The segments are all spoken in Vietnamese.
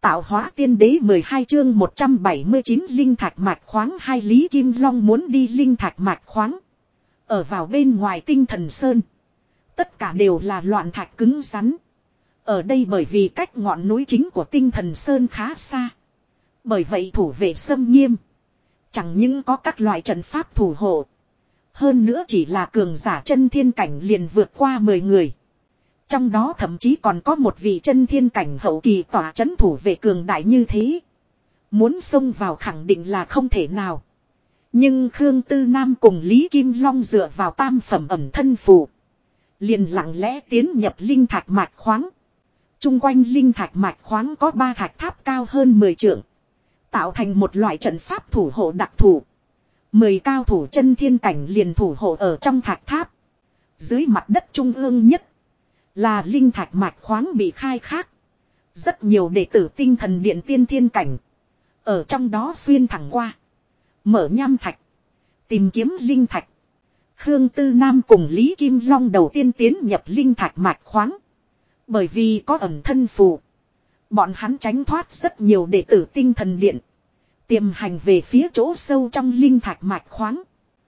Tạo hóa tiên đế 12 chương 179 linh thạch mạch khoáng. Hai Lý Kim Long muốn đi linh thạch mạch khoáng. Ở vào bên ngoài Tinh Thần Sơn. Tất cả đều là loạn thạch cứng rắn. Ở đây bởi vì cách ngọn núi chính của Tinh Thần Sơn khá xa. Bởi vậy thủ vệ xâm nghiêm. Chẳng những có các loại trận pháp thủ hộ. Hơn nữa chỉ là cường giả chân thiên cảnh liền vượt qua 10 người. Trong đó thậm chí còn có một vị chân thiên cảnh hậu kỳ tỏa chấn thủ vệ cường đại như thế. Muốn xông vào khẳng định là không thể nào. Nhưng Khương Tư Nam cùng Lý Kim Long dựa vào tam phẩm ẩn thân phù. Liền lặng lẽ tiến nhập linh thạch mạch khoáng. Trung quanh linh thạch mạch khoáng có 3 thạch tháp cao hơn 10 trượng. Tạo thành một loại trận pháp thủ hộ đặc thù. 10 cao thủ chân thiên cảnh liền thủ hộ ở trong thạch tháp. Dưới mặt đất trung ương nhất. Là linh thạch mạch khoáng bị khai thác. Rất nhiều đệ tử tinh thần điện tiên thiên cảnh. Ở trong đó xuyên thẳng qua. Mở nham thạch. Tìm kiếm linh thạch. Khương Tư Nam cùng Lý Kim Long đầu tiên tiến nhập linh thạch mạch khoáng. Bởi vì có ẩn thân phù. Bọn hắn tránh thoát rất nhiều đệ tử tinh thần điện. Tiềm hành về phía chỗ sâu trong linh thạch mạch khoáng.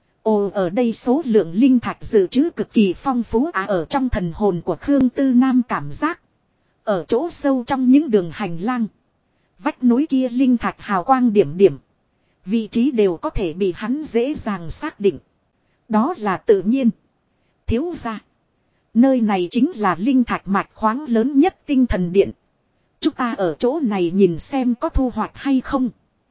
Ở đây số lượng linh thạch dự trữ cực kỳ phong phú ở trong thần hồn của Khương Tư Nam cảm giác. Ở chỗ sâu trong những đường hành lang. Vách núi kia linh thạch hào quang điểm điểm. Vị trí đều có thể bị hắn dễ dàng xác định. Đó là tự nhiên. Thiếu gia. Nơi này chính là linh thạch mạch khoáng lớn nhất tinh thần điện. Chúng ta ở chỗ này nhìn xem có thu hoạch hay không.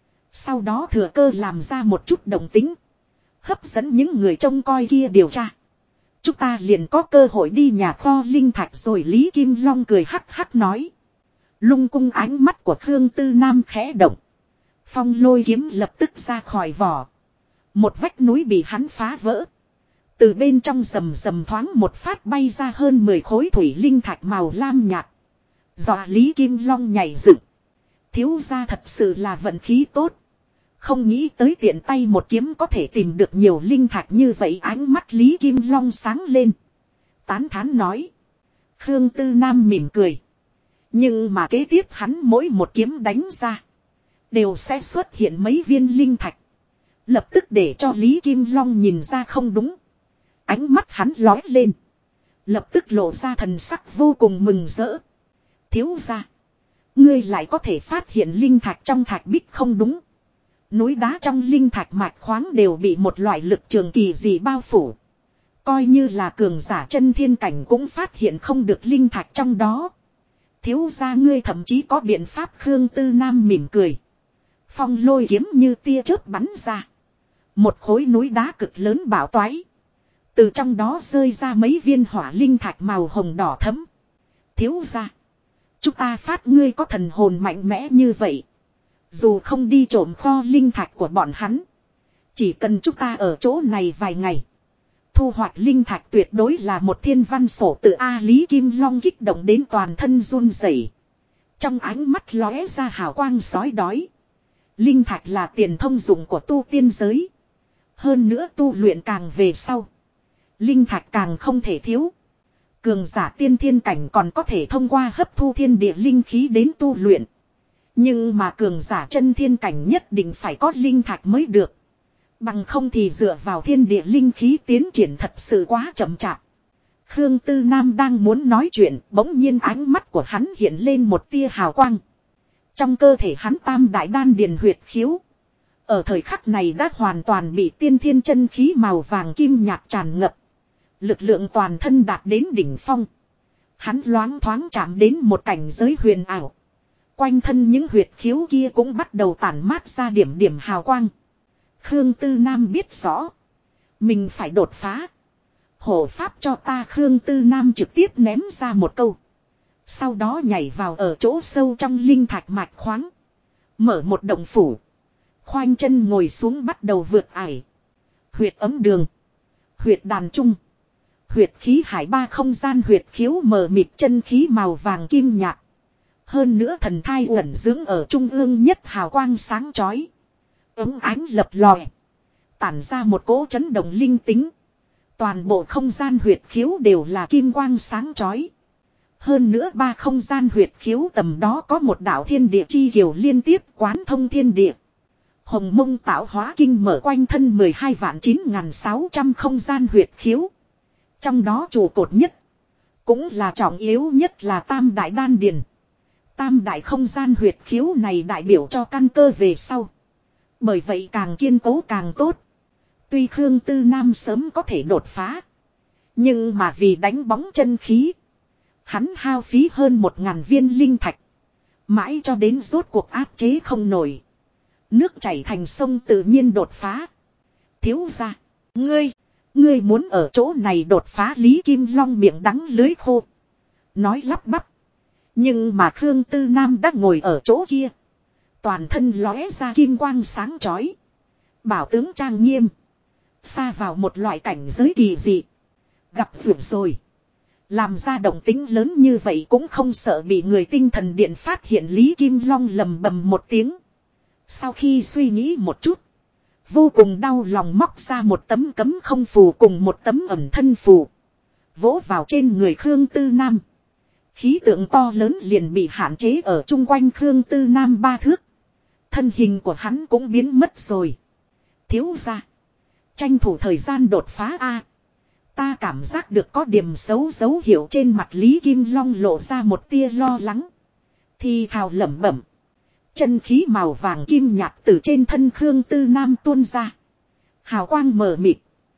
Sau đó thừa cơ làm ra một chút động tính. Hấp dẫn những người trông coi kia điều tra. Chúng ta liền có cơ hội đi nhà kho linh thạch rồi. Lý Kim Long cười hắc hắc nói. Lung cung ánh mắt của Khương Tư Nam khẽ động. Phong lôi kiếm lập tức ra khỏi vỏ. Một vách núi bị hắn phá vỡ. Từ bên trong rầm rầm thoáng một phát bay ra hơn 10 khối thủy linh thạch màu lam nhạt. Dọa Lý Kim Long nhảy dựng. Thiếu gia thật sự là vận khí tốt. Không nghĩ tới tiện tay một kiếm có thể tìm được nhiều linh thạch như vậy. Ánh mắt Lý Kim Long sáng lên. Tán thán nói. Khương Tư Nam mỉm cười. Nhưng mà kế tiếp hắn mỗi một kiếm đánh ra. Đều sẽ xuất hiện mấy viên linh thạch. Lập tức để cho Lý Kim Long nhìn ra không đúng. Ánh mắt hắn lói lên. Lập tức lộ ra thần sắc vô cùng mừng rỡ. Thiếu gia. Ngươi lại có thể phát hiện linh thạch trong thạch bích không đúng. Núi đá trong linh thạch mạch khoáng đều bị một loại lực trường kỳ dị bao phủ. Coi như là cường giả chân thiên cảnh cũng phát hiện không được linh thạch trong đó. Thiếu gia ngươi thậm chí có biện pháp. Khương Tư Nam mỉm cười. Phong lôi kiếm như tia chớp bắn ra. Một khối núi đá cực lớn bạo toái. Từ trong đó rơi ra mấy viên hỏa linh thạch màu hồng đỏ thẫm. Thiếu gia. Chúng ta phát ngươi có thần hồn mạnh mẽ như vậy. Dù không đi trộm kho linh thạch của bọn hắn. Chỉ cần chúng ta ở chỗ này vài ngày. Thu hoạch linh thạch tuyệt đối là một thiên văn sổ tự. Lý Kim Long kích động đến toàn thân run rẩy. Trong ánh mắt lóe ra hào quang sói đói. Linh thạch là tiền thông dụng của tu tiên giới. Hơn nữa tu luyện càng về sau. Linh thạch càng không thể thiếu. Cường giả tiên thiên cảnh còn có thể thông qua hấp thu thiên địa linh khí đến tu luyện. Nhưng mà cường giả chân thiên cảnh nhất định phải có linh thạch mới được. Bằng không thì dựa vào thiên địa linh khí tiến triển thật sự quá chậm chạp. Khương Tư Nam đang muốn nói chuyện, bỗng nhiên ánh mắt của hắn hiện lên một tia hào quang. Trong cơ thể hắn tam đại đan điền huyệt khiếu. Ở thời khắc này đã hoàn toàn bị tiên thiên chân khí màu vàng kim nhạt tràn ngập. Lực lượng toàn thân đạt đến đỉnh phong. Hắn loáng thoáng chạm đến một cảnh giới huyền ảo. Quanh thân những huyệt khiếu kia cũng bắt đầu tản mát ra điểm điểm hào quang. Khương Tư Nam biết rõ. Mình phải đột phá. Hộ pháp cho ta. Khương Tư Nam trực tiếp ném ra một câu. Sau đó nhảy vào ở chỗ sâu trong linh thạch mạch khoáng. Mở một động phủ. Khoanh chân ngồi xuống bắt đầu vượt ải. Huyệt ấm đường. Huyệt đàn trung. Huyệt khí hải ba không gian huyệt khiếu mờ mịt chân khí màu vàng kim nhạt. Hơn nữa thần thai uẩn dưỡng ở trung ương nhất hào quang sáng chói. Ống ánh lập lòe. Tản ra một cỗ chấn động linh tính. Toàn bộ không gian huyệt khiếu đều là kim quang sáng chói. Hơn nữa ba không gian huyệt khiếu tầm đó có một đạo thiên địa chi kiều liên tiếp quán thông thiên địa. Hồng mông tạo hóa kinh mở quanh thân 12.9.600 không gian huyệt khiếu. Trong đó trụ cột nhất, cũng là trọng yếu nhất là tam đại đan điền. Tam đại không gian huyệt khiếu này đại biểu cho căn cơ về sau. Bởi vậy càng kiên cố càng tốt. Tuy Khương Tư Nam sớm có thể đột phá. Nhưng mà vì đánh bóng chân khí. Hắn hao phí hơn 1.000 viên linh thạch. Mãi cho đến rốt cuộc áp chế không nổi. Nước chảy thành sông tự nhiên đột phá. Thiếu gia, ngươi muốn ở chỗ này đột phá. Lý Kim Long miệng đắng lưới khô. Nói lắp bắp. Nhưng mà Khương Tư Nam đã ngồi ở chỗ kia. Toàn thân lóe ra kim quang sáng chói. Bảo tướng trang nghiêm. Xa vào một loại cảnh giới kỳ dị. Gặp vượt rồi. Làm ra động tính lớn như vậy cũng không sợ bị người tinh thần điện phát hiện. Lý Kim Long lầm bầm một tiếng. Sau khi suy nghĩ một chút. Vô cùng đau lòng móc ra một tấm cấm không phù cùng một tấm ẩn thân phù. Vỗ vào trên người Khương Tư Nam. Khí tượng to lớn liền bị hạn chế ở chung quanh Khương Tư Nam 3 thước. Thân hình của hắn cũng biến mất rồi. Thiếu gia, tranh thủ thời gian đột phá a. Ta cảm giác được có điểm xấu dấu hiệu trên mặt Lý Kim Long lộ ra một tia lo lắng. Thì thào lẩm bẩm. Chân khí màu vàng kim nhạt từ trên thân Khương Tư Nam tuôn ra. Hào quang mờ mịt.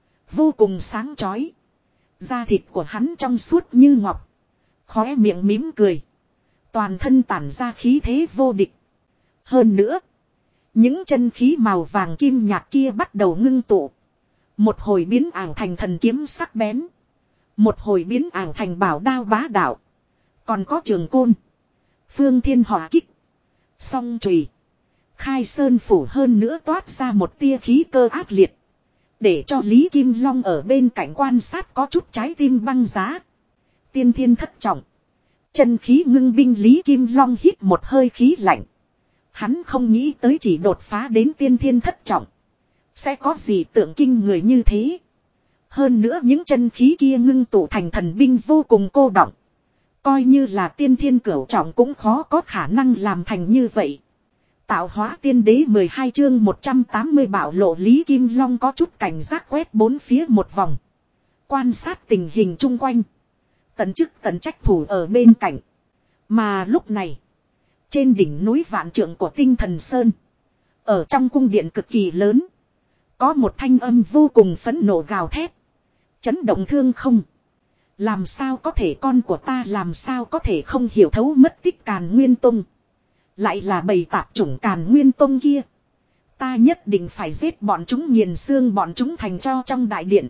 Vô cùng sáng chói. Da thịt của hắn trong suốt như ngọc. Khóe miệng mím cười. Toàn thân tản ra khí thế vô địch. Hơn nữa. Những chân khí màu vàng kim nhạt kia bắt đầu ngưng tụ. Một hồi biến ảo thành thần kiếm sắc bén. Một hồi biến ảo thành bảo đao bá đạo. Còn có trường côn. Phương thiên hỏa kích. Song chùy. Khai sơn phủ hơn nữa toát ra một tia khí cơ ác liệt. Để cho Lý Kim Long ở bên cạnh quan sát có chút trái tim băng giá. Tiên thiên thất trọng. Chân khí ngưng binh Lý Kim Long hít một hơi khí lạnh. Hắn không nghĩ tới chỉ đột phá đến tiên thiên thất trọng. Sẽ có gì tượng kinh người như thế. Hơn nữa những chân khí kia ngưng tụ thành thần binh vô cùng cô đọng. Coi như là tiên thiên cửu trọng cũng khó có khả năng làm thành như vậy. Tạo hóa tiên đế 12 chương 180 bạo lộ Lý Kim Long có chút cảnh giác quét bốn phía một vòng. Quan sát tình hình chung quanh. Tận chức tận trách thủ ở bên cạnh. Mà lúc này. Trên đỉnh núi vạn trượng của tinh thần sơn. Ở trong cung điện cực kỳ lớn. Có một thanh âm vô cùng phẫn nộ gào thét. Chấn động thương không. Làm sao có thể con của ta làm sao có thể không hiểu thấu mất tích Càn Nguyên Tông. Lại là bầy tạp chủng Càn Nguyên Tông kia. Ta nhất định phải giết bọn chúng nghiền xương bọn chúng thành cho trong đại điện.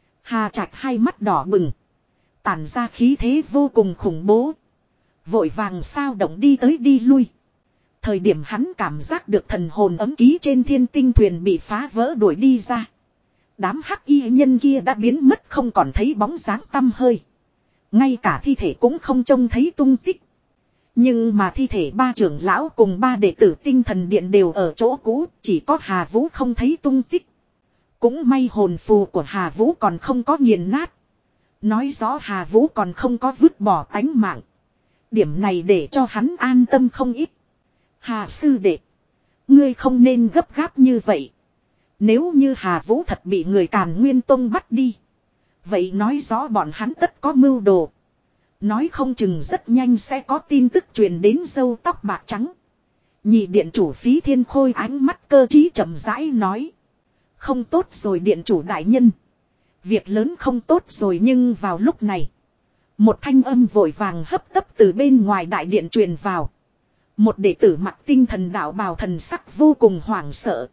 Hà Trạch hai mắt đỏ bừng. Tản ra khí thế vô cùng khủng bố. Vội vàng sao động đi tới đi lui. Thời điểm hắn cảm giác được thần hồn ấm ký trên thiên tinh thuyền bị phá vỡ đuổi đi ra. Đám hắc y nhân kia đã biến mất không còn thấy bóng dáng tăm hơi. Ngay cả thi thể cũng không trông thấy tung tích. Nhưng mà thi thể ba trưởng lão cùng ba đệ tử tinh thần điện đều ở chỗ cũ. Chỉ có Hà Vũ không thấy tung tích. Cũng may hồn phù của Hà Vũ còn không có nghiền nát. Nói rõ Hà Vũ còn không có vứt bỏ tánh mạng. Điểm này để cho hắn an tâm không ít. Hà sư đệ. Ngươi không nên gấp gáp như vậy. Nếu như Hà Vũ thật bị người Càn Nguyên Tông bắt đi. Vậy nói rõ bọn hắn tất có mưu đồ. Nói không chừng rất nhanh sẽ có tin tức truyền đến râu tóc bạc trắng. Nhị điện chủ Phí Thiên Khôi ánh mắt cơ trí chậm rãi nói. Không tốt rồi điện chủ đại nhân. Việc lớn không tốt rồi nhưng vào lúc này. Một thanh âm vội vàng hấp tấp từ bên ngoài đại điện truyền vào. Một đệ tử mặc tinh thần đạo bào thần sắc vô cùng hoảng sợ.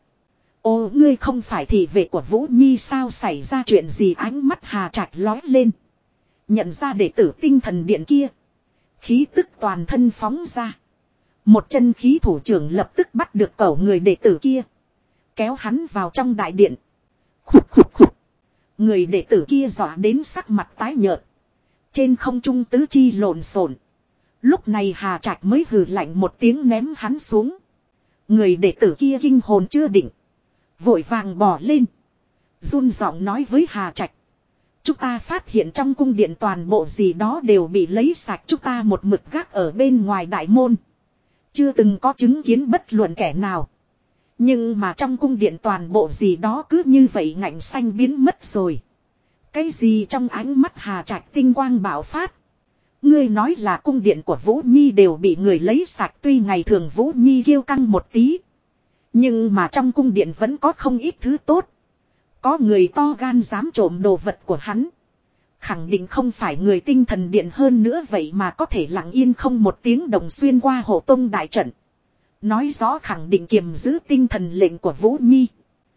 Ô ngươi không phải thị vệ của Vũ Nhi sao xảy ra chuyện gì ánh mắt Hà Trạch lói lên. Nhận ra đệ tử tinh thần điện kia. Khí tức toàn thân phóng ra. Một chân khí thủ trưởng lập tức bắt được cổ người đệ tử kia. Kéo hắn vào trong đại điện. Khục khục khục. Người đệ tử kia dọa đến sắc mặt tái nhợt. Trên không trung tứ chi lộn xộn. Lúc này Hà Trạch mới hừ lạnh một tiếng ném hắn xuống. Người đệ tử kia kinh hồn chưa định. Vội vàng bỏ lên. Run giọng nói với Hà Trạch. Chúng ta phát hiện trong cung điện toàn bộ gì đó đều bị lấy sạch, chúng ta một mực gác ở bên ngoài đại môn. Chưa từng có chứng kiến bất luận kẻ nào. Nhưng mà trong cung điện toàn bộ gì đó cứ như vậy ngạnh xanh biến mất rồi. Cái gì trong ánh mắt Hà Trạch tinh quang bạo phát. Ngươi nói là cung điện của Vũ Nhi đều bị người lấy sạch, tuy ngày thường Vũ Nhi kiêu căng một tí. Nhưng mà trong cung điện vẫn có không ít thứ tốt. Có người to gan dám trộm đồ vật của hắn. Khẳng định không phải người tinh thần điện, hơn nữa vậy mà có thể lặng yên không một tiếng động xuyên qua hộ tông đại trận. Nói rõ khẳng định kiềm giữ tinh thần lệnh của Vũ Nhi.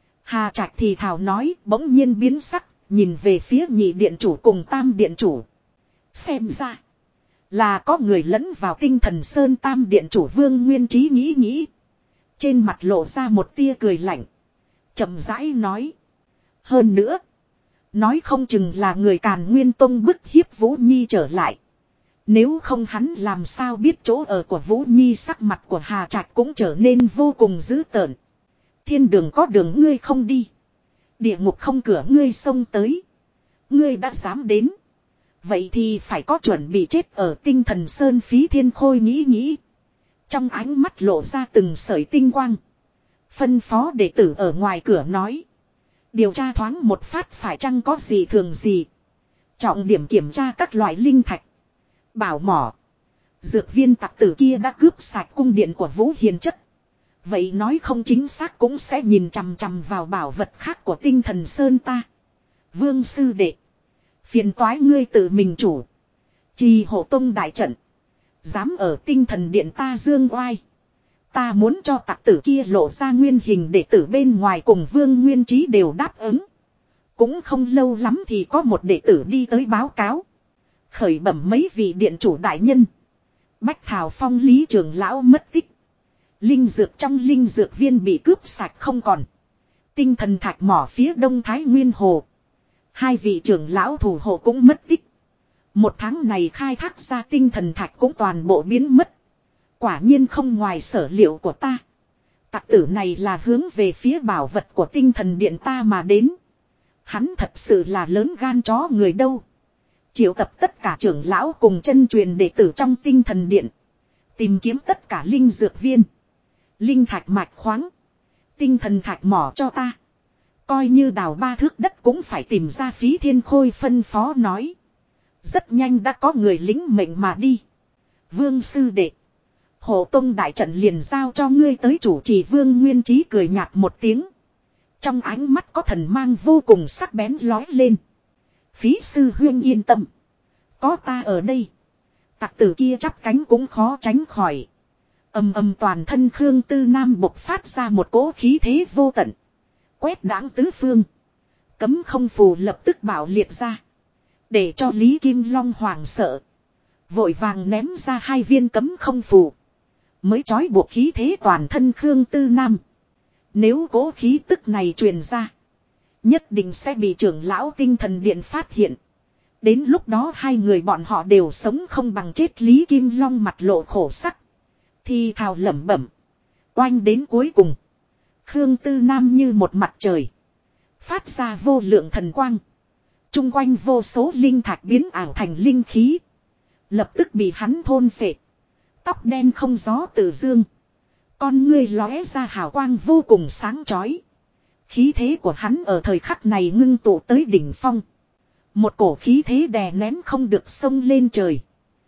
Hà Trạch thì thào nói, bỗng nhiên biến sắc, nhìn về phía nhị điện chủ cùng tam điện chủ. Xem ra là có người lẫn vào tinh thần sơn. Tam điện chủ Vương Nguyên Trí nghĩ. Trên mặt lộ ra một tia cười lạnh. Chậm rãi nói. Hơn nữa, nói không chừng là người Càn Nguyên Tông bức hiếp Vũ Nhi trở lại. Nếu không hắn làm sao biết chỗ ở của Vũ Nhi. Sắc mặt của Hà Trạch cũng trở nên vô cùng dữ tợn. Thiên đường có đường ngươi không đi, địa ngục không cửa ngươi xông tới. Ngươi đã dám đến, vậy thì phải có chuẩn bị chết ở tinh thần sơn. Phí Thiên Khôi nghĩ. Trong ánh mắt lộ ra từng sợi tinh quang. Phân phó đệ tử ở ngoài cửa nói. Điều tra thoáng một phát phải chăng có gì thường gì. Trọng điểm kiểm tra các loại linh thạch, bảo mỏ, dược viên. Tặc tử kia đã cướp sạch cung điện của Vũ Hiền Chất. Vậy nói không chính xác cũng sẽ nhìn chằm chằm vào bảo vật khác của tinh thần sơn ta. Vương sư đệ, phiền toái ngươi tự mình chủ trì hộ tông đại trận. Dám ở tinh thần điện ta dương oai. Ta muốn cho tặc tử kia lộ ra nguyên hình. Đệ tử bên ngoài cùng Vương Nguyên Trí đều đáp ứng. Cũng không lâu lắm thì có một đệ tử đi tới báo cáo. Khởi bẩm mấy vị điện chủ đại nhân. Bách Thảo Phong Lý trưởng lão mất tích. Linh dược trong linh dược viên bị cướp sạch không còn. Tinh thần thạch mỏ phía đông Thái Nguyên Hồ, hai vị trưởng lão thủ hộ cũng mất tích. Một tháng này khai thác ra tinh thần thạch cũng toàn bộ biến mất. Quả nhiên không ngoài sở liệu của ta. Tặc tử này là hướng về phía bảo vật của tinh thần điện ta mà đến. Hắn thật sự là lớn gan chó người đâu. Triệu tập tất cả trưởng lão cùng chân truyền đệ tử trong tinh thần điện. Tìm kiếm tất cả linh dược viên, linh thạch mạch khoáng, tinh thần thạch mỏ cho ta. Coi như đào 3 thước đất cũng phải tìm ra. Phí Thiên Khôi phân phó nói. Rất nhanh đã có người lính mệnh mà đi. Vương sư đệ, hộ tông đại trận liền giao cho ngươi tới chủ trì. Vương Nguyên Trí cười nhạt một tiếng. Trong ánh mắt có thần mang vô cùng sắc bén lói lên. Phí sư huynh yên tâm, có ta ở đây, tặc tử kia chắp cánh cũng khó tránh khỏi. Ầm ầm, toàn thân Khương Tư Nam bộc phát ra một cỗ khí thế vô tận, quét đãng tứ phương. Cấm không phù lập tức bạo liệt ra, để cho Lý Kim Long hoảng sợ, vội vàng ném ra 2 viên cấm không phù, mới trói buộc khí thế toàn thân Khương Tư Nam. Nếu cỗ khí tức này truyền ra, nhất định sẽ bị trưởng lão tinh thần điện phát hiện. Đến lúc đó 2 người bọn họ đều sống không bằng chết. Lý Kim Long mặt lộ khổ sắc, thì thào lẩm bẩm. Oanh đến cuối cùng, Khương Tư Nam như một mặt trời, phát ra vô lượng thần quang. Trung quanh vô số linh thạch biến ảo thành linh khí, lập tức bị hắn thôn phệ. Tóc đen không gió tự dương, con ngươi lóe ra hào quang vô cùng sáng chói. Khí thế của hắn ở thời khắc này ngưng tụ tới đỉnh phong. Một cổ khí thế đè nén không được xông lên trời.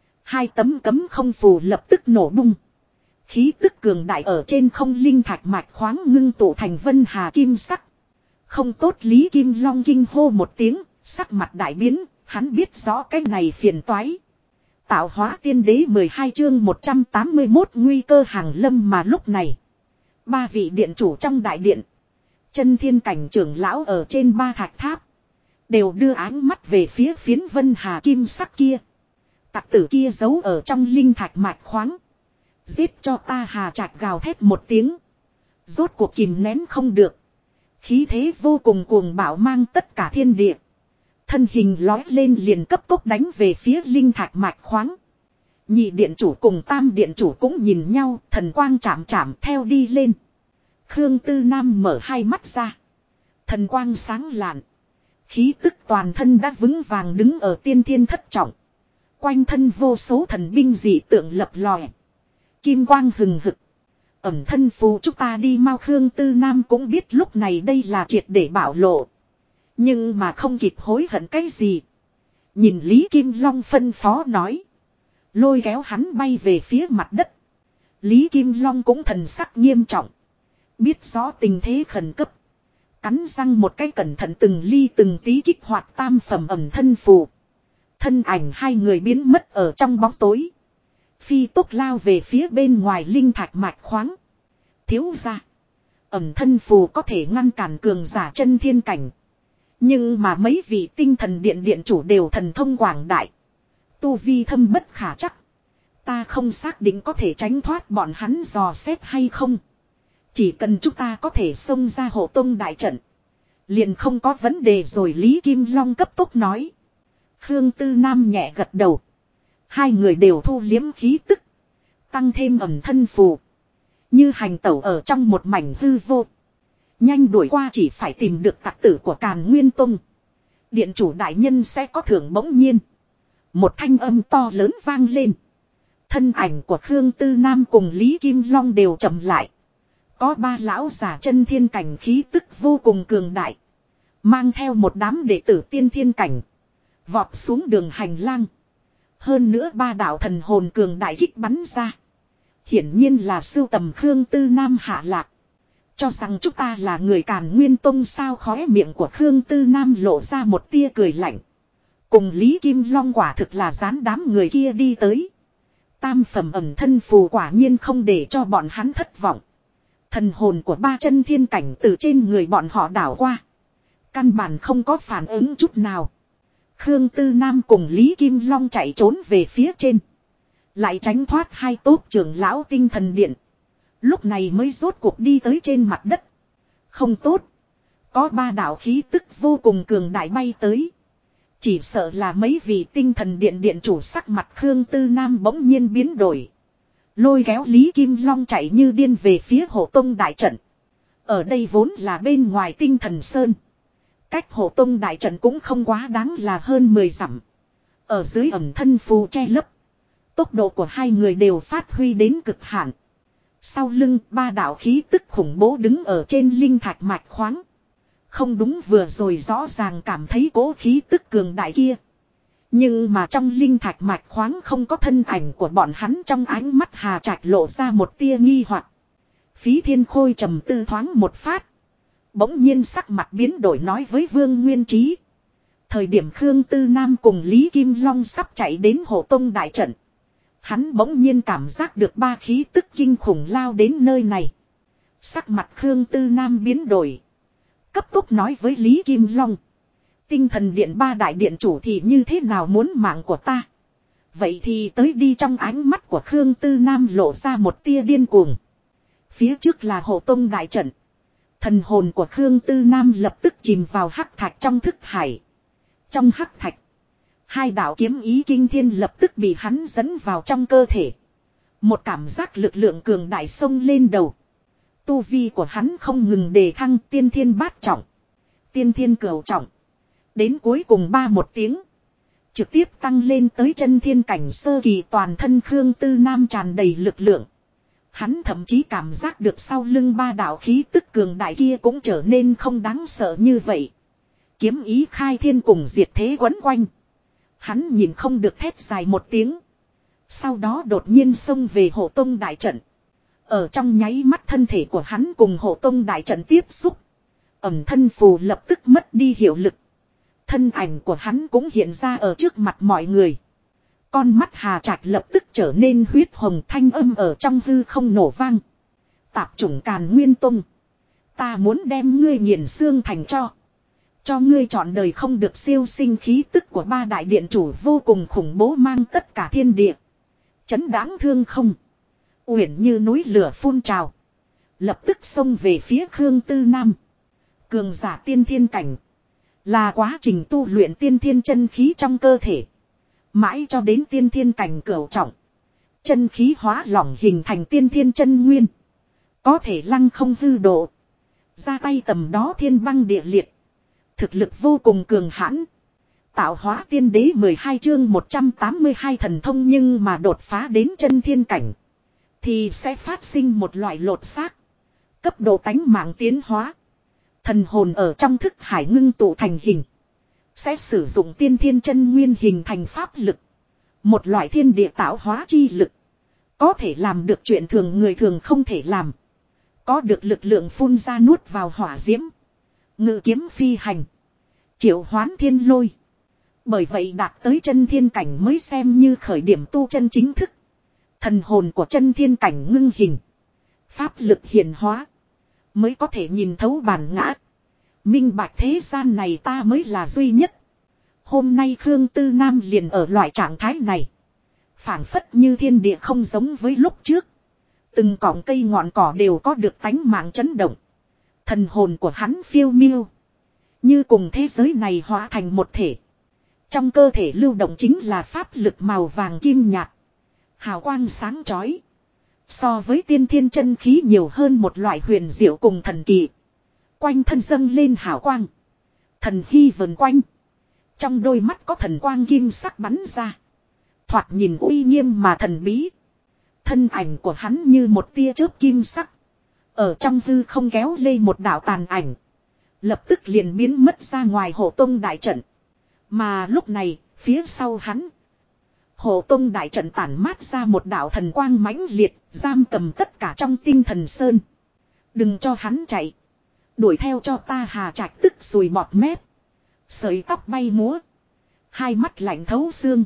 2 tấm cấm không phù lập tức nổ bung. Khí tức cường đại ở trên không linh thạch mạch khoáng ngưng tụ thành vân hà kim sắc. Không tốt, Lý Kim Long kinh hô một tiếng, sắc mặt đại biến. Hắn biết rõ cái này phiền toái. Tạo hóa tiên đế 12 chương 181 nguy cơ hàng lâm. Mà lúc này, 3 vị điện chủ trong đại điện, chân thiên cảnh trưởng lão ở trên 3 thạch tháp, đều đưa ánh mắt về phía phiến vân hà kim sắc kia. Tặc tử kia giấu ở trong linh thạch mạch khoáng. Giết cho ta! Hà Trạch gào thét một tiếng, rốt cuộc kìm nén không được, khí thế vô cùng cuồng bạo mang tất cả thiên địa. Thân hình lói lên liền cấp tốc đánh về phía linh thạch mạch khoáng. Nhị điện chủ cùng tam điện chủ cũng nhìn nhau, thần quang chạm chạm theo đi lên. Khương Tư Nam mở 2 mắt ra, thần quang sáng lạn, Khí tức toàn thân đã vững vàng đứng ở tiên thiên thất trọng. Quanh thân vô số thần binh dị tượng lập lòe. Kim quang hừng hực. Ẩm thân phù chúng ta đi mau. Khương Tư Nam cũng biết lúc này đây là triệt để bạo lộ. Nhưng mà không kịp hối hận cái gì. Nhìn Lý Kim Long phân phó nói. Lôi kéo hắn bay về phía mặt đất. Lý Kim Long cũng thần sắc nghiêm trọng. Biết rõ tình thế khẩn cấp. Cắn răng một cái cẩn thận từng ly từng tí kích hoạt tam phẩm ẩm thân phù. Thân ảnh hai người biến mất ở trong bóng tối. Phi tốc lao về phía bên ngoài linh thạch mạch khoáng. Thiếu ra. Ẩm thân phù có thể ngăn cản cường giả chân thiên cảnh. Nhưng mà mấy vị tinh thần điện điện chủ đều thần thông quảng đại. Tu vi thâm bất khả chắc. Ta không xác định có thể tránh thoát bọn hắn dò xét hay không. Chỉ cần chúng ta có thể xông ra hộ tông đại trận. Liền không có vấn đề rồi. Lý Kim Long cấp tốc nói. Khương Tư Nam nhẹ gật đầu. Hai người đều thu liếm khí tức. Tăng thêm ẩm thân phù. Như hành tẩu ở trong một mảnh hư vô. Nhanh đuổi qua chỉ phải tìm được tặc tử của Càn Nguyên Tông. Điện chủ đại nhân sẽ có thưởng. Bỗng nhiên. Một thanh âm to lớn vang lên. Thân ảnh của Khương Tư Nam cùng Lý Kim Long đều chậm lại. Có ba lão giả chân thiên cảnh khí tức vô cùng cường đại. Mang theo một đám đệ tử tiên thiên cảnh. Vọt xuống đường hành lang. Hơn nữa ba đạo thần hồn cường đại kích bắn ra. Hiển nhiên là sưu tầm Khương Tư Nam hạ lạc. Cho rằng chúng ta là người Càn Nguyên Tông sao. Khóe miệng của Khương Tư Nam lộ ra một tia cười lạnh. Cùng Lý Kim Long quả thực là dán đám người kia đi tới. Tam phẩm ẩm thân phù quả nhiên không để cho bọn hắn thất vọng. Thần hồn của ba chân thiên cảnh từ trên người bọn họ đảo qua. Căn bản không có phản ứng chút nào. Khương Tư Nam cùng Lý Kim Long chạy trốn về phía trên. Lại tránh thoát hai tốt trưởng lão tinh thần điện. Lúc này mới rốt cuộc đi tới trên mặt đất. Không tốt. Có ba đạo khí tức vô cùng cường đại bay tới. Chỉ sợ là mấy vị tinh thần điện điện chủ. Sắc mặt Khương Tư Nam bỗng nhiên biến đổi. Lôi kéo Lý Kim Long chạy như điên về phía hộ tông đại trận. Ở đây vốn là bên ngoài tinh thần sơn. Cách hộ tông đại trận cũng không quá đáng là hơn 10 dặm. Ở dưới ẩm thân phù che lấp. Tốc độ của hai người đều phát huy đến cực hạn. Sau lưng ba đạo khí tức khủng bố đứng ở trên linh thạch mạch khoáng. Không đúng, vừa rồi rõ ràng cảm thấy cố khí tức cường đại kia. Nhưng mà trong linh thạch mạch khoáng không có thân ảnh của bọn hắn. Trong ánh mắt Hà Trạch lộ ra một tia nghi hoặc. Phí Thiên Khôi trầm tư thoáng một phát. Bỗng nhiên sắc mặt biến đổi nói với Vương Nguyên Trí. Thời điểm Khương Tư Nam cùng Lý Kim Long sắp chạy đến hộ tông đại trận. Hắn bỗng nhiên cảm giác được ba khí tức kinh khủng lao đến nơi này. Sắc mặt Khương Tư Nam biến đổi. Cấp tốc nói với Lý Kim Long. Tinh thần điện ba đại điện chủ thì như thế nào muốn mạng của ta? Vậy thì tới đi. Trong ánh mắt của Khương Tư Nam lộ ra một tia điên cuồng. Phía trước là hộ tông đại trận. Thần hồn của Khương Tư Nam lập tức chìm vào hắc thạch trong thức hải. Trong hắc thạch, hai đạo kiếm ý kinh thiên lập tức bị hắn dẫn vào trong cơ thể. Một cảm giác lực lượng cường đại xông lên đầu. Tu vi của hắn không ngừng đề thăng tiên thiên bát trọng, tiên thiên cửu trọng. Đến cuối cùng một tiếng. Trực tiếp tăng lên tới chân thiên cảnh sơ kỳ. Toàn thân Khương Tư Nam tràn đầy lực lượng. Hắn thậm chí cảm giác được sau lưng ba đạo khí tức cường đại kia cũng trở nên không đáng sợ như vậy. Kiếm ý khai thiên cùng diệt thế quấn quanh. Hắn nhìn không được thét dài một tiếng. Sau đó đột nhiên xông về hộ tông đại trận. Ở trong nháy mắt thân thể của hắn cùng hộ tông đại trận tiếp xúc. Ẩm thân phù lập tức mất đi hiệu lực. Thân ảnh của hắn cũng hiện ra ở trước mặt mọi người. Con mắt Hà Trạch lập tức trở nên huyết hồng, thanh âm ở trong hư không nổ vang. Tạp chủng Càn Nguyên Tông. Ta muốn đem ngươi nghiền xương thành cho. Cho ngươi trọn đời không được siêu sinh. Khí tức của ba đại điện chủ vô cùng khủng bố, mang tất cả thiên địa. Chấn đáng thương không. Uyển như núi lửa phun trào. Lập tức xông về phía Khương Tư Nam. Cường giả tiên thiên cảnh. Là quá trình tu luyện tiên thiên chân khí trong cơ thể. Mãi cho đến tiên thiên cảnh cửu trọng. Chân khí hóa lỏng hình thành tiên thiên chân nguyên. Có thể lăng không hư độ. Ra tay tầm đó thiên băng địa liệt. thực lực vô cùng cường hãn. Tạo hóa tiên đế 12 chương 182 thần thông, nhưng mà đột phá đến chân thiên cảnh thì sẽ phát sinh một loại lột xác. Cấp độ tánh mạng tiến hóa. Thần hồn ở trong thức hải ngưng tụ thành hình. Sẽ sử dụng tiên thiên chân nguyên hình thành pháp lực. Một loại thiên địa tạo hóa chi lực. Có thể làm được chuyện thường người thường không thể làm. Có được lực lượng phun ra nuốt vào hỏa diễm. Ngự kiếm phi hành. Triệu hoán thiên lôi. Bởi vậy đạt tới chân thiên cảnh mới xem như khởi điểm tu chân chính thức. Thần hồn của chân thiên cảnh ngưng hình. Pháp lực hiển hóa. Mới có thể nhìn thấu bản ngã. Minh bạch thế gian này ta mới là duy nhất. Hôm nay Khương Tư Nam liền ở loại trạng thái này. Phảng phất như thiên địa không giống với lúc trước. Từng cọng cây ngọn cỏ đều có được tánh mạng chấn động. Thần hồn của hắn phiêu miêu. Như cùng thế giới này hóa thành một thể. Trong cơ thể lưu động chính là pháp lực màu vàng kim nhạt. Hào quang sáng chói. So với tiên thiên chân khí nhiều hơn một loại huyền diệu cùng thần kỳ. Quanh thân dâng lên hào quang. Thần hy vần quanh. Trong đôi mắt có thần quang kim sắc bắn ra. Thoạt nhìn uy nghiêm mà thần bí. Thân ảnh của hắn như một tia chớp kim sắc. Ở trong hư không kéo lên một đạo tàn ảnh. Lập tức liền biến mất ra ngoài hộ tông đại trận. Mà lúc này, phía sau hắn, hộ tông đại trận tản mát ra một đạo thần quang mãnh liệt, giam cầm tất cả trong tinh thần sơn. Đừng cho hắn chạy. Đuổi theo cho ta. Hà Trạch tức sùi bọt mép. Sợi tóc bay múa. Hai mắt lạnh thấu xương.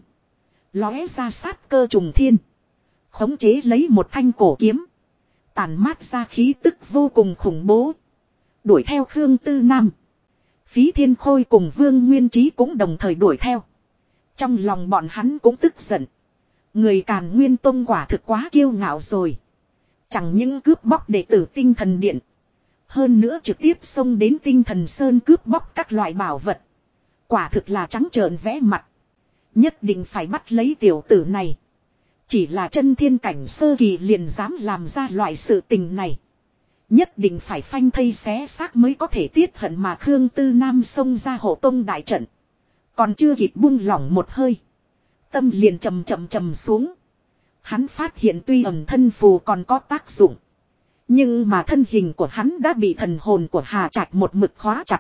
Lóe ra sát cơ trùng thiên. Khống chế lấy một thanh cổ kiếm. Tản mát ra khí tức vô cùng khủng bố. Đuổi theo Khương Tư Nam. Phí Thiên Khôi cùng Vương Nguyên Trí cũng đồng thời đuổi theo. Trong lòng bọn hắn cũng tức giận. Người Càn Nguyên Tông quả thực quá kiêu ngạo rồi. Chẳng những cướp bóc đệ tử Tinh Thần Điện. Hơn nữa trực tiếp xông đến Tinh Thần Sơn cướp bóc các loại bảo vật. Quả thực là trắng trợn vẽ mặt. Nhất định phải bắt lấy tiểu tử này. Chỉ là chân thiên cảnh sơ kỳ liền dám làm ra loại sự tình này. Nhất định phải phanh thây xé xác mới có thể tiết hận, mà Khương Tư Nam xông ra hộ tông đại trận. Còn chưa kịp buông lỏng một hơi. Tâm liền chầm xuống. Hắn phát hiện tuy ẩn thân phù còn có tác dụng. Nhưng mà thân hình của hắn đã bị thần hồn của Hà Trạch một mực khóa chặt.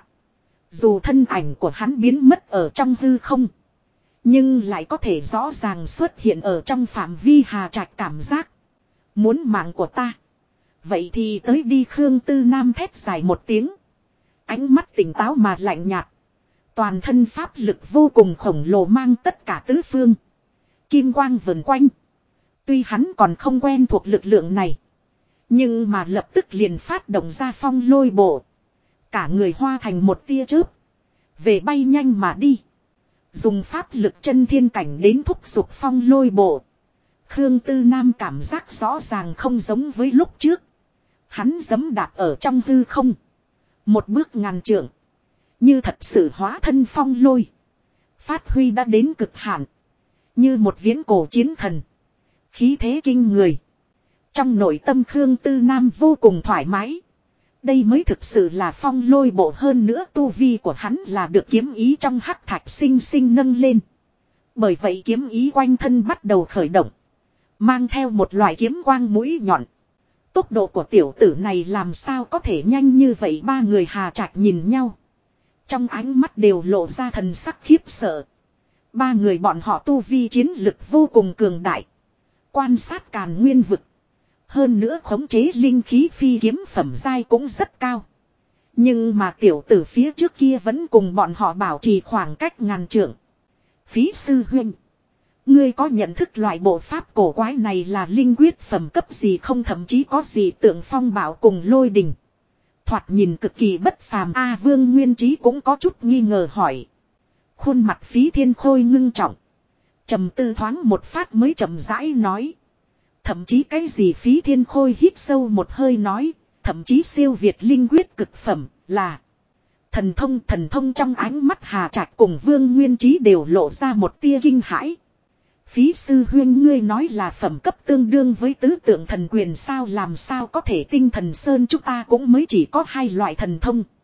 Dù thân ảnh của hắn biến mất ở trong hư không. Nhưng lại có thể rõ ràng xuất hiện ở trong phạm vi Hà Trạch cảm giác. Muốn mạng của ta. Vậy thì tới đi. Khương Tư Nam thét dài một tiếng. Ánh mắt tỉnh táo mà lạnh nhạt. Toàn thân pháp lực vô cùng khổng lồ mang tất cả tứ phương. Kim quang vần quanh. Tuy hắn còn không quen thuộc lực lượng này. Nhưng mà lập tức liền phát động ra phong lôi bộ. Cả người hóa thành một tia chớp. Về bay nhanh mà đi. Dùng pháp lực chân thiên cảnh đến thúc giục phong lôi bộ. Khương Tư Nam cảm giác rõ ràng không giống với lúc trước. Hắn giẫm đạp ở trong hư không. Một bước ngàn trượng. Như thật sự hóa thân phong lôi. Phát huy đã đến cực hạn. Như một viễn cổ chiến thần. Khí thế kinh người. Trong nội tâm Khương Tư Nam vô cùng thoải mái. Đây mới thực sự là phong lôi bộ, hơn nữa tu vi của hắn là được kiếm ý trong hắc thạch sinh sinh nâng lên. Bởi vậy kiếm ý quanh thân bắt đầu khởi động. Mang theo một loại kiếm quang mũi nhọn. Tốc độ của tiểu tử này làm sao có thể nhanh như vậy? Ba người Hà Trạch nhìn nhau. Trong ánh mắt đều lộ ra thần sắc khiếp sợ. Ba người bọn họ tu vi chiến lực vô cùng cường đại. Quan sát Càn Nguyên vực. Hơn nữa khống chế linh khí phi kiếm phẩm giai cũng rất cao. Nhưng mà tiểu tử phía trước kia vẫn cùng bọn họ bảo trì khoảng cách ngàn trượng. Phí sư huynh, ngươi có nhận thức loại bộ pháp cổ quái này là linh quyết phẩm cấp gì không? Thậm chí có gì tượng phong bảo cùng lôi đình. Thoạt nhìn cực kỳ bất phàm. Vương Nguyên Trí cũng có chút nghi ngờ hỏi. Khuôn mặt Phí Thiên Khôi ngưng trọng. Trầm tư thoáng một phát mới chậm rãi nói. Thậm chí cái gì? Phí Thiên Khôi hít sâu một hơi nói. Thậm chí siêu việt linh quyết cực phẩm là thần thông. Thần thông trong ánh mắt Hà Trạch cùng Vương Nguyên Trí đều lộ ra một tia kinh hãi. Phí sư huynh, ngươi nói là phẩm cấp tương đương với tứ tượng thần quyền sao? Làm sao có thể? Tinh Thần Sơn chúng ta cũng mới chỉ có 2 loại thần thông.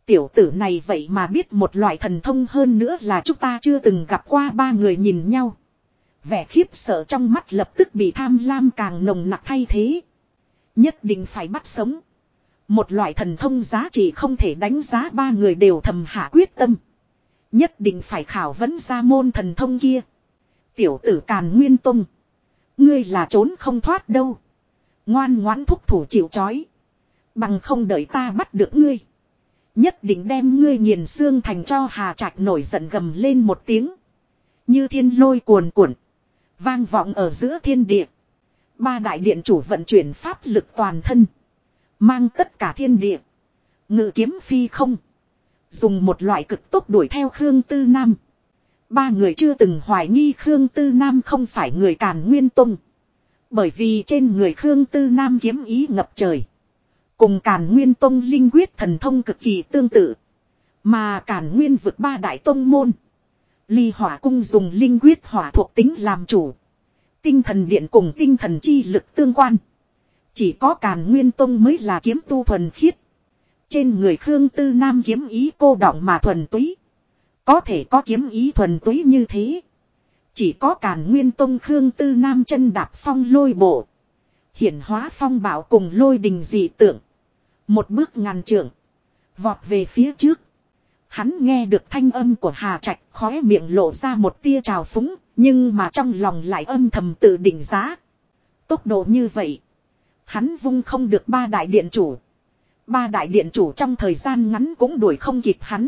Tiểu tử này vậy mà biết một loại thần thông, hơn nữa là chúng ta chưa từng gặp qua. Ba người nhìn nhau. Vẻ khiếp sợ trong mắt lập tức bị tham lam càng nồng nặc thay thế. Nhất định phải bắt sống. Một loại thần thông giá trị không thể đánh giá, ba người đều thầm hạ quyết tâm. Nhất định phải khảo vấn ra môn thần thông kia. Tiểu tử Càn Nguyên Tông. Ngươi là trốn không thoát đâu. Ngoan ngoãn thúc thủ chịu trói. Bằng không đợi ta bắt được ngươi. Nhất định đem ngươi nghiền xương thành cho. Hà Trạch nổi giận gầm lên một tiếng. Như thiên lôi cuồn cuộn. Vang vọng ở giữa thiên địa. Ba đại điện chủ vận chuyển pháp lực toàn thân. Mang tất cả thiên địa. Ngự kiếm phi không. Dùng một loại cực tốc đuổi theo Khương Tư Nam. Ba người chưa từng hoài nghi Khương Tư Nam không phải người Càn Nguyên Tông. Bởi vì trên người Khương Tư Nam kiếm ý ngập trời. Cùng Càn Nguyên Tông linh quyết thần thông cực kỳ tương tự. Mà Càn Nguyên vực ba đại tông môn. Ly Hỏa Cung dùng linh quyết hỏa thuộc tính làm chủ. Tinh thần điện cùng tinh thần chi lực tương quan. Chỉ có Càn Nguyên Tông mới là kiếm tu thuần khiết. Trên người Khương Tư Nam kiếm ý cô đọng mà thuần túy. Có thể có kiếm ý thuần túy như thế. Chỉ có Càn Nguyên Tông Khương Tư Nam chân đạp phong lôi bộ. Hiển hóa phong bảo cùng lôi đình dị tượng. Một bước ngàn trượng. Vọt về phía trước. Hắn nghe được thanh âm của Hà Trạch, khóe miệng lộ ra một tia trào phúng. Nhưng mà trong lòng lại âm thầm tự định giá. Tốc độ như vậy. Hắn vung không được ba đại điện chủ. Ba đại điện chủ trong thời gian ngắn cũng đuổi không kịp hắn.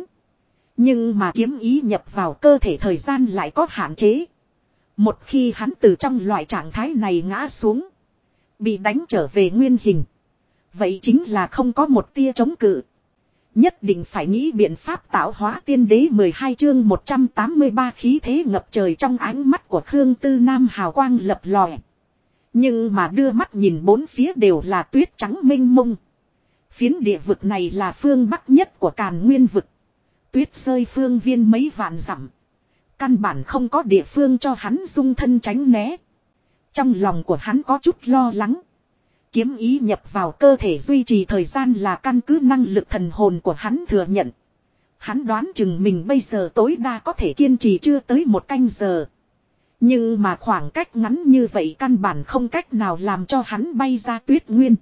Nhưng mà kiếm ý nhập vào cơ thể thời gian lại có hạn chế. Một khi hắn từ trong loại trạng thái này ngã xuống. Bị đánh trở về nguyên hình. Vậy chính là không có một tia chống cự. Nhất định phải nghĩ biện pháp tạo hóa. Tiên đế 12 chương 183 khí thế ngập trời. Trong ánh mắt của Khương Tư Nam hào quang lập lòe. Nhưng mà đưa mắt nhìn bốn phía đều là tuyết trắng mênh mông. Phiến địa vực này là phương bắc nhất của Càn Nguyên vực. Tuyết rơi phương viên mấy vạn dặm. Căn bản không có địa phương cho hắn dung thân tránh né. Trong lòng của hắn có chút lo lắng. Kiếm ý nhập vào cơ thể duy trì thời gian là căn cứ năng lực thần hồn của hắn thừa nhận. Hắn đoán chừng mình bây giờ tối đa có thể kiên trì chưa tới một canh giờ. Nhưng mà khoảng cách ngắn như vậy căn bản không cách nào làm cho hắn bay ra tuyết nguyên.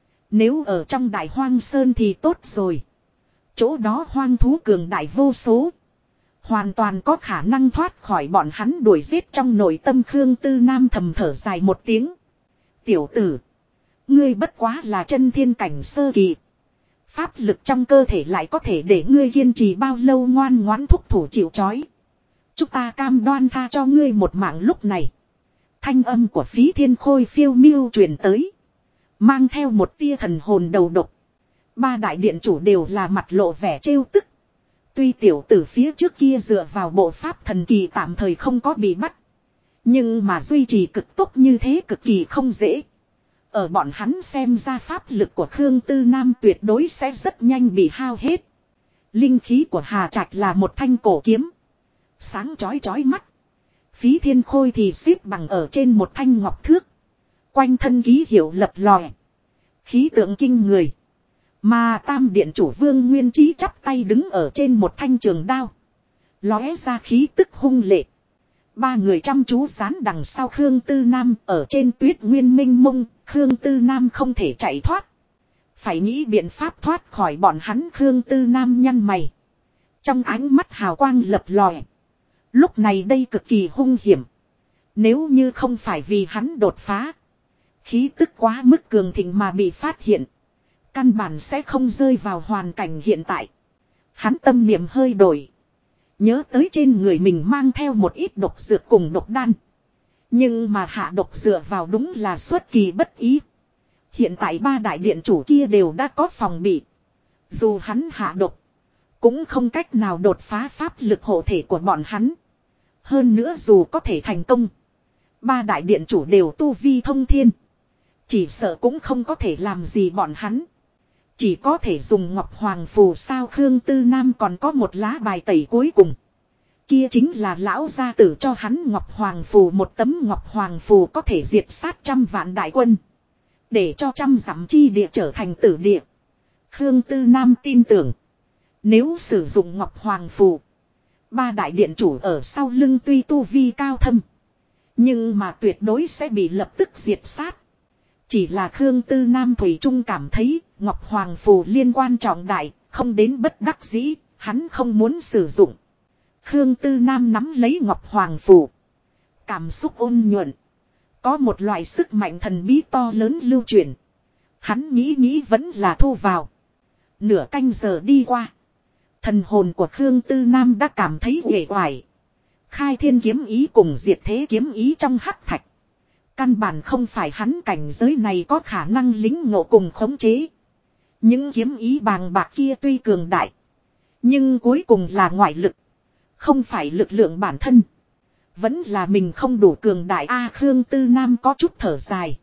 Nếu ở trong đại hoang sơn thì tốt rồi. Chỗ đó hoang thú cường đại vô số. Hoàn toàn có khả năng thoát khỏi bọn hắn đuổi giết. Trong nội tâm Khương Tư Nam thầm thở dài một tiếng. Tiểu tử. Ngươi bất quá là chân thiên cảnh sơ kỳ. Pháp lực trong cơ thể lại có thể để ngươi kiên trì bao lâu, ngoan ngoãn thúc thủ chịu trói. Chúng ta cam đoan tha cho ngươi một mạng. Lúc này. Thanh âm của Phí Thiên Khôi phiêu miêu truyền tới. Mang theo một tia thần hồn đầu độc. Ba đại điện chủ đều là mặt lộ vẻ trêu tức. Tuy tiểu tử phía trước kia dựa vào bộ pháp thần kỳ tạm thời không có bị bắt. Nhưng mà duy trì cực tốc như thế cực kỳ không dễ. Ở bọn hắn xem ra pháp lực của Khương Tư Nam tuyệt đối sẽ rất nhanh bị hao hết. Linh khí của Hà Trạch là một thanh cổ kiếm. Sáng chói chói mắt. Phí Thiên Khôi thì xếp bằng ở trên một thanh ngọc thước. Quanh thân ký hiệu lập lòe. Khí tượng kinh người. Mà tam điện chủ Vương Nguyên Trí chắp tay đứng ở trên một thanh trường đao. Lóe ra khí tức hung lệ. Ba người chăm chú dán đằng sau Khương Tư Nam ở trên tuyết nguyên minh mông. Khương Tư Nam không thể chạy thoát. Phải nghĩ biện pháp thoát khỏi bọn hắn. Khương Tư Nam nhăn mày. Trong ánh mắt hào quang lập lòe. Lúc này đây cực kỳ hung hiểm. Nếu như không phải vì hắn đột phá. Khí tức quá mức cường thịnh mà bị phát hiện. Căn bản sẽ không rơi vào hoàn cảnh hiện tại. Hắn tâm niệm hơi đổi. Nhớ tới trên người mình mang theo một ít độc dược cùng độc đan. Nhưng mà hạ độc dựa vào đúng là xuất kỳ bất ý. Hiện tại ba đại điện chủ kia đều đã có phòng bị. Dù hắn hạ độc. Cũng không cách nào đột phá pháp lực hộ thể của bọn hắn. Hơn nữa dù có thể thành công. Ba đại điện chủ đều tu vi thông thiên. Chỉ sợ cũng không có thể làm gì bọn hắn. Chỉ có thể dùng Ngọc Hoàng Phù. Sao Khương Tư Nam còn có một lá bài tẩy cuối cùng. Kia chính là lão gia tử cho hắn Ngọc Hoàng Phù. Một tấm Ngọc Hoàng Phù có thể diệt sát 100 vạn đại quân. Để cho 100 dặm chi địa trở thành tử địa. Khương Tư Nam tin tưởng. Nếu sử dụng Ngọc Hoàng Phù. Ba đại điện chủ ở sau lưng tuy tu vi cao thâm. Nhưng mà tuyệt đối sẽ bị lập tức diệt sát. Chỉ là Khương Tư Nam Thủy Trung cảm thấy Ngọc Hoàng Phù liên quan trọng đại, không đến bất đắc dĩ, hắn không muốn sử dụng. Khương Tư Nam nắm lấy Ngọc Hoàng Phù. Cảm xúc ôn nhuận. Có một loại sức mạnh thần bí to lớn lưu chuyển. Hắn nghĩ vẫn là thu vào. Nửa canh giờ đi qua. Thần hồn của Khương Tư Nam đã cảm thấy uể oải. Khai thiên kiếm ý cùng diệt thế kiếm ý trong hắc thạch. Căn bản không phải hắn cảnh giới này có khả năng lính ngộ cùng khống chế. Những kiếm ý bàng bạc kia tuy cường đại. Nhưng cuối cùng là ngoại lực. Không phải lực lượng bản thân. Vẫn là mình không đủ cường đại Khương Tư Nam có chút thở dài.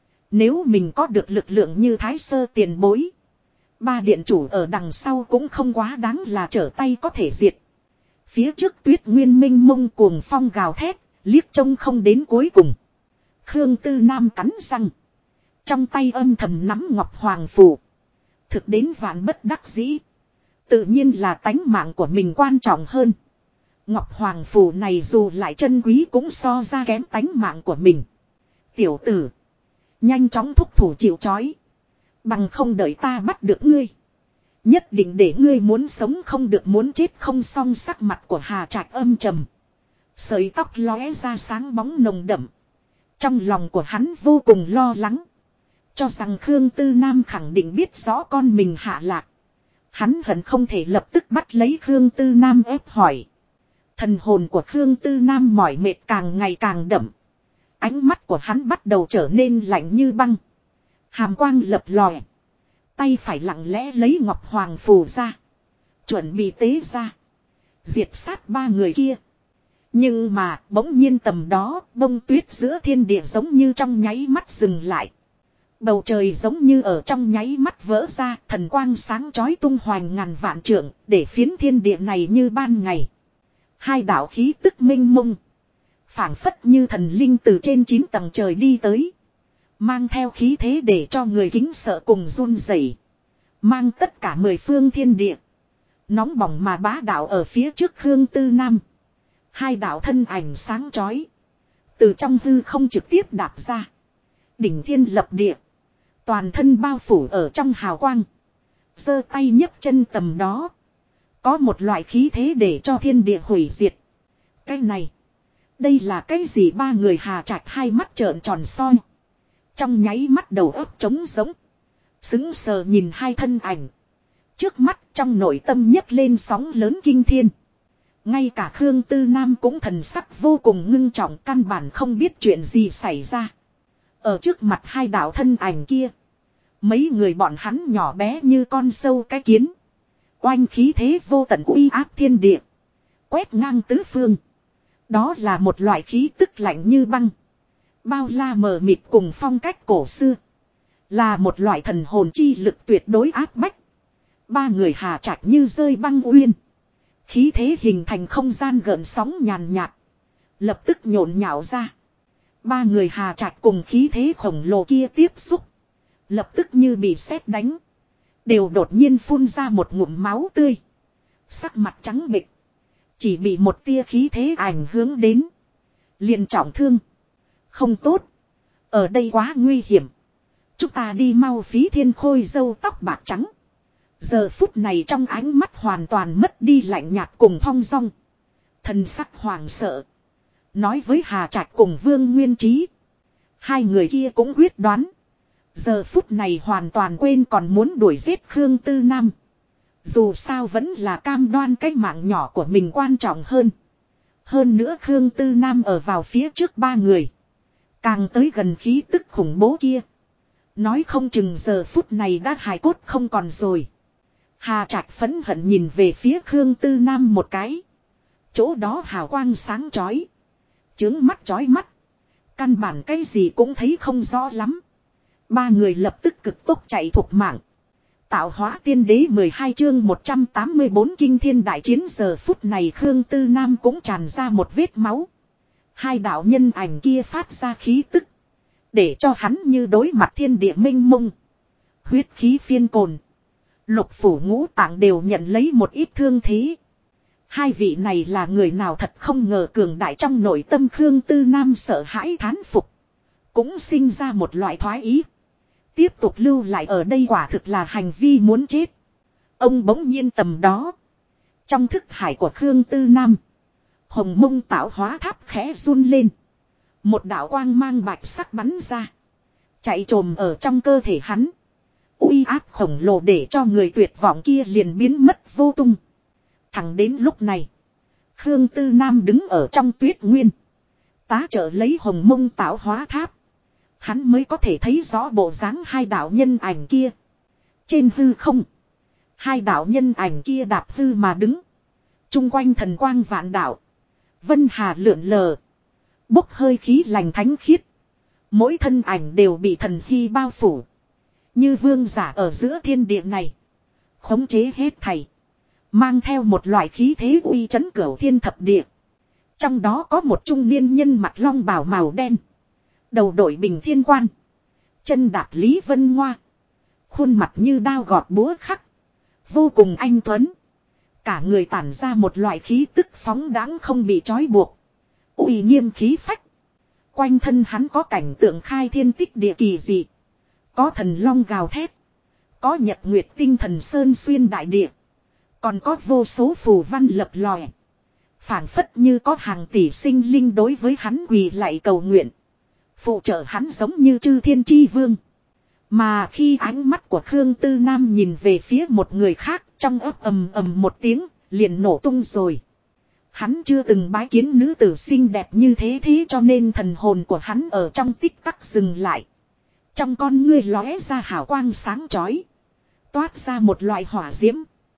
Nếu mình có được lực lượng như Thái Sơ tiền bối. Ba điện chủ ở đằng sau cũng không quá đáng là trở tay có thể diệt. Phía trước tuyết nguyên minh mông cuồng phong gào thét, liếc trông không đến cuối cùng. Khương Tư Nam cắn răng. Trong tay âm thầm nắm Ngọc Hoàng Phù. Thực đến vạn bất đắc dĩ. Tự nhiên là tánh mạng của mình quan trọng hơn. Ngọc Hoàng Phù này dù lại chân quý cũng so ra kém tánh mạng của mình. Tiểu tử. Nhanh chóng thúc thủ chịu trói. Bằng không đợi ta bắt được ngươi. Nhất định để ngươi muốn sống không được muốn chết không xong sắc mặt của Hà Trạch âm trầm. Sợi tóc lóe ra sáng bóng nồng đậm. Trong lòng của hắn vô cùng lo lắng. Cho rằng Khương Tư Nam khẳng định biết rõ con mình hạ lạc. Hắn hận không thể lập tức bắt lấy Khương Tư Nam ép hỏi. Thần hồn của Khương Tư Nam mỏi mệt càng ngày càng đậm. Ánh mắt của hắn bắt đầu trở nên lạnh như băng. Hàm quang lập lòe. Tay phải lặng lẽ lấy Ngọc Hoàng Phù ra. Chuẩn bị tế ra. Diệt sát ba người kia. Nhưng mà bỗng nhiên tầm đó bông tuyết giữa thiên địa giống như trong nháy mắt dừng lại. Bầu trời giống như ở trong nháy mắt vỡ ra. Thần quang sáng chói tung hoành ngàn vạn trượng. Để phiến thiên địa này như ban ngày. Hai đạo khí tức minh mông. Phảng phất như thần linh từ trên 9 tầng trời đi tới. Mang theo khí thế để cho người kính sợ cùng run rẩy. Mang tất cả 10 phương thiên địa. Nóng bỏng mà bá đạo ở phía trước Khương Tư Nam. Hai đạo thân ảnh sáng chói. Từ trong hư không trực tiếp đạp ra. Đỉnh thiên lập địa. Toàn thân bao phủ ở trong hào quang. Giơ tay nhấc chân tầm đó. Có một loại khí thế để cho thiên địa hủy diệt. Cái này. Đây là cái gì ba người Hà Trạch hai mắt trợn tròn soi. Trong nháy mắt đầu óc trống giống. Sững sờ nhìn hai thân ảnh. Trước mắt trong nội tâm nhấc lên sóng lớn kinh thiên. Ngay cả Khương Tư Nam cũng thần sắc vô cùng ngưng trọng căn bản không biết chuyện gì xảy ra. Ở trước mặt hai đạo thân ảnh kia. Mấy người bọn hắn nhỏ bé như con sâu cái kiến. Oanh khí thế vô tận uy áp thiên địa. Quét ngang tứ phương. Đó là một loại khí tức lạnh như băng. Bao la mờ mịt cùng phong cách cổ xưa. Là một loại thần hồn chi lực tuyệt đối áp bách. Ba người Hà Trạch như rơi băng uyên. Khí thế hình thành không gian gợn sóng nhàn nhạt. Lập tức nhộn nhạo ra. Ba người Hà Trạch cùng khí thế khổng lồ kia tiếp xúc. Lập tức như bị sét đánh. Đều đột nhiên phun ra một ngụm máu tươi. Sắc mặt trắng bệch. Chỉ bị một tia khí thế ảnh hướng đến. Liền trọng thương. Không tốt. Ở đây quá nguy hiểm. Chúng ta đi mau Phí Thiên Khôi râu tóc bạc trắng. Giờ phút này trong ánh mắt hoàn toàn mất đi lạnh nhạt cùng thong dong. Thần sắc hoàng sợ. Nói với Hà Trạch cùng Vương Nguyên Trí. Hai người kia cũng quyết đoán. Giờ phút này hoàn toàn quên còn muốn đuổi giết Khương Tư Nam. Dù sao vẫn là cam đoan cái mạng nhỏ của mình quan trọng hơn. Hơn nữa Khương Tư Nam ở vào phía trước ba người. Càng tới gần khí tức khủng bố kia. Nói không chừng giờ phút này đã hài cốt không còn rồi. Hà Trạch phẫn hận nhìn về phía Khương Tư Nam một cái. Chỗ đó hào quang sáng chói. Chướng mắt chói mắt. Căn bản cái gì cũng thấy không rõ lắm. Ba người lập tức cực tốc chạy thục mạng. Tạo hóa tiên đế 12 chương 184 kinh thiên đại chiến giờ phút này Khương Tư Nam cũng tràn ra một vết máu. Hai đạo nhân ảnh kia phát ra khí tức. Để cho hắn như đối mặt thiên địa minh mông. Huyết khí phiên cồn. Lục phủ ngũ tạng đều nhận lấy một ít thương thế. Hai vị này là người nào thật không ngờ cường đại trong nội tâm Khương Tư Nam sợ hãi thán phục. Cũng sinh ra một loại thoái ý. Tiếp tục lưu lại ở đây quả thực là hành vi muốn chết. Ông bỗng nhiên tầm đó. Trong thức hải của Khương Tư Nam. Hồng mông tạo hóa tháp khẽ run lên. Một đạo quang mang bạch sắc bắn ra. Chạy trồm ở trong cơ thể hắn. Uy áp khổng lồ để cho người tuyệt vọng kia liền biến mất vô tung. Thẳng đến lúc này. Khương Tư Nam đứng ở trong tuyết nguyên. Tá trợ lấy hồng mông tạo hóa tháp. Hắn mới có thể thấy rõ bộ dáng hai đạo nhân ảnh kia. Trên hư không. Hai đạo nhân ảnh kia đạp hư mà đứng. Trung quanh thần quang vạn đạo. Vân hà lượn lờ. Bốc hơi khí lành thánh khiết. Mỗi thân ảnh đều bị thần hy bao phủ. Như vương giả ở giữa thiên địa này. Khống chế hết thảy. Mang theo một loại khí thế uy chấn cửu thiên thập địa. Trong đó có một trung niên nhân mặc long bào màu đen. Đầu đội bình thiên quan. Chân đạp Lý Vân Ngoa. Khuôn mặt như đao gọt búa khắc. Vô cùng anh tuấn. Cả người tản ra một loại khí tức phóng đãng không bị trói buộc. Uy nghiêm khí phách. Quanh thân hắn có cảnh tượng khai thiên tích địa kỳ dị. Có thần long gào thét. Có nhật nguyệt tinh thần sơn xuyên đại địa. Còn có vô số phù văn lập lòe. Phảng phất như có hàng tỷ sinh linh đối với hắn quỳ lạy cầu nguyện. Phụ trợ hắn giống như chư thiên chi vương. Mà khi ánh mắt của Khương Tư Nam nhìn về phía một người khác, trong ấp ầm ầm một tiếng, liền nổ tung rồi. Hắn chưa từng bái kiến nữ tử xinh đẹp như thế cho nên thần hồn của hắn ở trong tích tắc dừng lại. Trong con ngươi lóe ra hào quang sáng chói. Toát ra một loại hỏa diễm.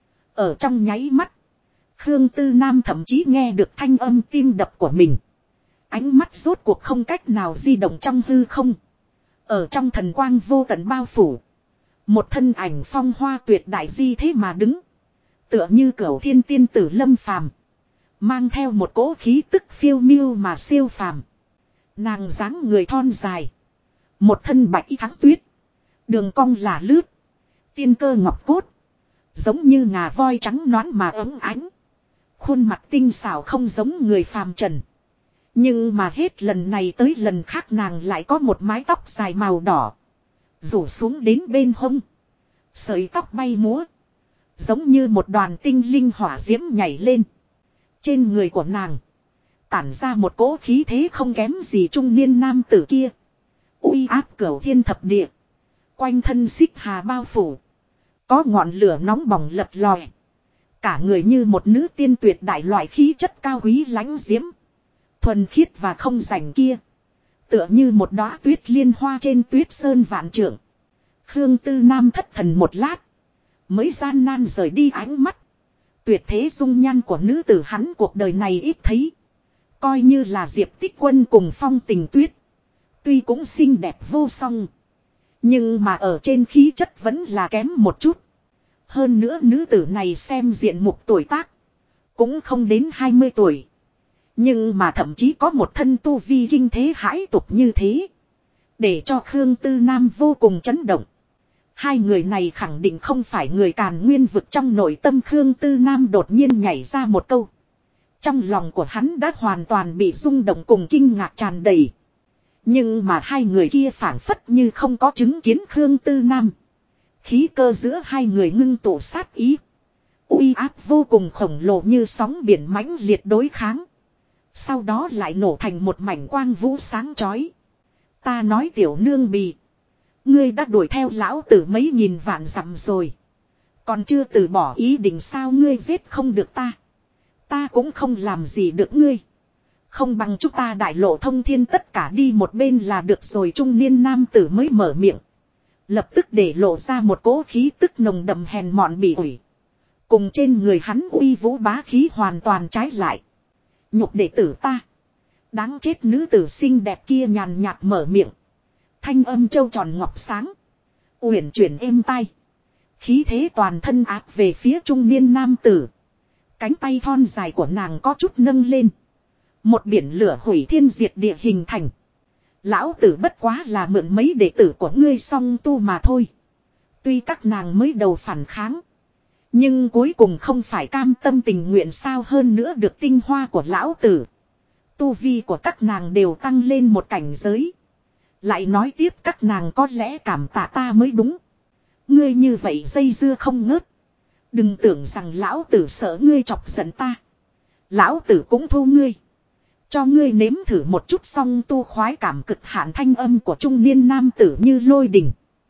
Ở trong nháy mắt. Khương Tư Nam thậm chí nghe được thanh âm tim đập của mình. Ánh mắt rốt cuộc không cách nào di động trong hư không. Ở trong thần quang vô tận bao phủ. Một thân ảnh phong hoa tuyệt đại di thế mà đứng. Tựa như cửu thiên tiên tử lâm phàm. Mang theo một cỗ khí tức phiêu miêu mà siêu phàm. Nàng dáng người thon dài. Một thân bạch y thắng tuyết. Đường cong là lướt. Tiên cơ ngọc cốt. Giống như ngà voi trắng nõn mà ấm ánh. Khuôn mặt tinh xảo không giống người phàm trần. Nhưng mà hết lần này tới lần khác nàng lại có một mái tóc dài màu đỏ. Rủ xuống đến bên hông. Sợi tóc bay múa. Giống như một đoàn tinh linh hỏa diễm nhảy lên. Trên người của nàng. Tản ra một cỗ khí thế không kém gì trung niên nam tử kia. Uy áp cửu thiên thập địa. Quanh thân xích hà bao phủ. Có ngọn lửa nóng bỏng lập lòe. Cả người như một nữ tiên tuyệt đại loại khí chất cao quý lãnh diễm. Thuần khiết và không rảnh kia. Tựa như một đóa tuyết liên hoa trên tuyết sơn vạn trượng. Khương Tư Nam thất thần một lát. Mới gian nan rời đi ánh mắt. Tuyệt thế dung nhan của nữ tử hắn cuộc đời này ít thấy. Coi như là Diệp Tích Quân cùng Phong Tình Tuyết. Tuy cũng xinh đẹp vô song. Nhưng mà ở trên khí chất vẫn là kém một chút. Hơn nữa nữ tử này xem diện mục tuổi tác. Cũng không đến 20 tuổi. Nhưng mà thậm chí có một thân tu vi kinh thế hãi tục như thế. Để cho Khương Tư Nam vô cùng chấn động. Hai người này khẳng định không phải người Càn Nguyên vực trong nội tâm Khương Tư Nam đột nhiên nhảy ra một câu. Trong lòng của hắn đã hoàn toàn bị rung động cùng kinh ngạc tràn đầy. Nhưng mà hai người kia phảng phất như không có chứng kiến Khương Tư Nam. Khí cơ giữa hai người ngưng tụ sát ý. Uy áp vô cùng khổng lồ như sóng biển mãnh liệt đối kháng. Sau đó lại nổ thành một mảnh quang vũ sáng chói. Ta nói tiểu nương bì. Ngươi đã đuổi theo lão tử mấy nghìn vạn dặm rồi. Còn chưa từ bỏ ý định sao ngươi giết không được ta. Ta cũng không làm gì được ngươi. Không bằng chúng ta đại lộ thông thiên tất cả đi một bên là được rồi trung niên nam tử mới mở miệng. Lập tức để lộ ra một cỗ khí tức nồng đậm hèn mọn bỉ ủi. Cùng trên người hắn uy vũ bá khí hoàn toàn trái lại. Nhục đệ tử ta. Đáng chết nữ tử xinh đẹp kia nhàn nhạt mở miệng. Thanh âm trâu tròn ngọc sáng. Uyển chuyển êm tai. Khí thế toàn thân áp về phía trung niên nam tử. Cánh tay thon dài của nàng có chút nâng lên. Một biển lửa hủy thiên diệt địa hình thành. Lão tử bất quá là mượn mấy đệ tử của ngươi song tu mà thôi. Tuy các nàng mới đầu phản kháng. Nhưng cuối cùng không phải cam tâm tình nguyện sao, hơn nữa được tinh hoa của lão tử. Tu vi của các nàng đều tăng lên một cảnh giới. Lại nói tiếp các nàng có lẽ cảm tạ ta mới đúng. Ngươi như vậy dây dưa không ngớt. Đừng tưởng rằng lão tử sợ ngươi chọc giận ta. Lão tử cũng thu ngươi. Cho ngươi nếm thử một chút song tu khoái cảm cực hạn. Thanh âm của trung niên nam tử như lôi đình.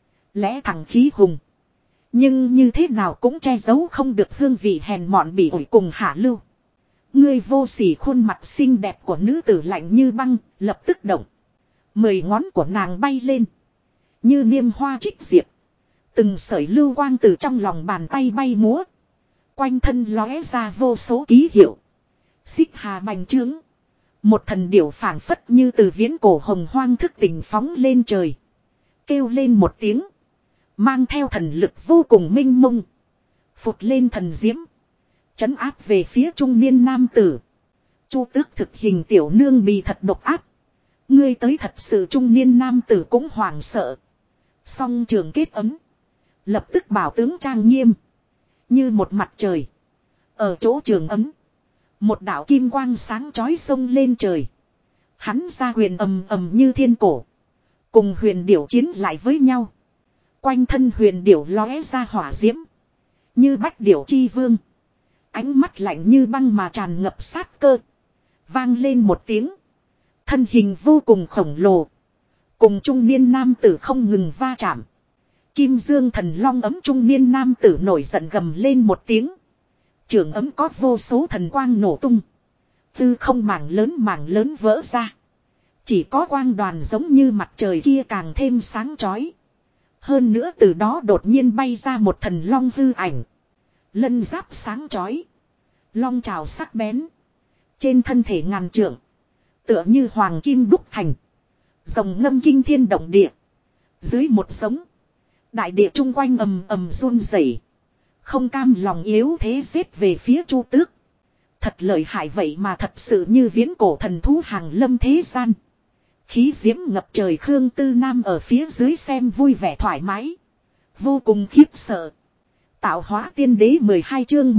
Lẽ thẳng khí hùng. Nhưng như thế nào cũng che giấu không được hương vị hèn mọn bỉ ổi cùng hạ lưu. Ngươi vô sỉ, khuôn mặt xinh đẹp của nữ tử lạnh như băng, lập tức động. 10 ngón của nàng bay lên. Như niêm hoa trích diệp. Từng sợi lưu quang từ trong lòng bàn tay bay múa. Quanh thân lóe ra vô số ký hiệu. Xích hà bành trướng. Một thần điểu phảng phất như từ viễn cổ hồng hoang thức tỉnh phóng lên trời. Kêu lên một tiếng. Mang theo thần lực vô cùng minh mông. Phụt lên thần diễm. Trấn áp về phía trung niên nam tử. Chu Tước thực hình tiểu nương bì thật độc ác. Ngươi tới thật sự, trung niên nam tử cũng hoảng sợ. Song trường kết ấm. Lập tức bảo tướng trang nghiêm. Như một mặt trời. Ở chỗ trường ấm. Một đạo kim quang sáng chói sông lên trời. Hắn ra huyền ầm ầm như thiên cổ. Cùng huyền điểu chiến lại với nhau. Quanh thân huyền điểu lóe ra hỏa diễm. Như bách điểu chi vương. Ánh mắt lạnh như băng mà tràn ngập sát cơ. Vang lên một tiếng. Thân hình vô cùng khổng lồ. Cùng trung niên nam tử không ngừng va chạm. Kim dương thần long ấm, trung niên nam tử nổi giận gầm lên một tiếng. Trường ấm có vô số thần quang nổ tung. Tư không mảng lớn vỡ ra. Chỉ có quang đoàn giống như mặt trời kia càng thêm sáng chói. Hơn nữa từ đó đột nhiên bay ra một thần long hư ảnh. Lân giáp sáng chói. Long trào sắc bén. Trên thân thể ngàn trượng. Tựa như hoàng kim đúc thành. Rồng ngâm kinh thiên động địa. Dưới một giống. Đại địa chung quanh ầm ầm run rẩy. Không cam lòng yếu thế giết về phía Chu Tước. Thật lợi hại vậy mà thật sự như viễn cổ thần thú hàng lâm thế gian. Khí diễm ngập trời, Khương Tư Nam ở phía dưới xem vui vẻ thoải mái. Vô cùng khiếp sợ. Tạo hóa tiên đế 12 chương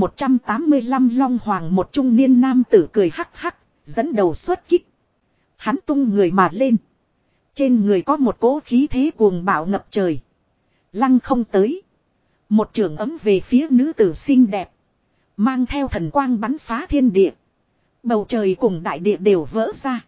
185 Long Hoàng, một trung niên nam tử cười hắc hắc, dẫn đầu xuất kích. Hắn tung người mà lên. Trên người có một cỗ khí thế cuồng bạo ngập trời. Lăng không tới. Một trường ấm về phía nữ tử xinh đẹp. Mang theo thần quang bắn phá thiên địa. Bầu trời cùng đại địa đều vỡ ra.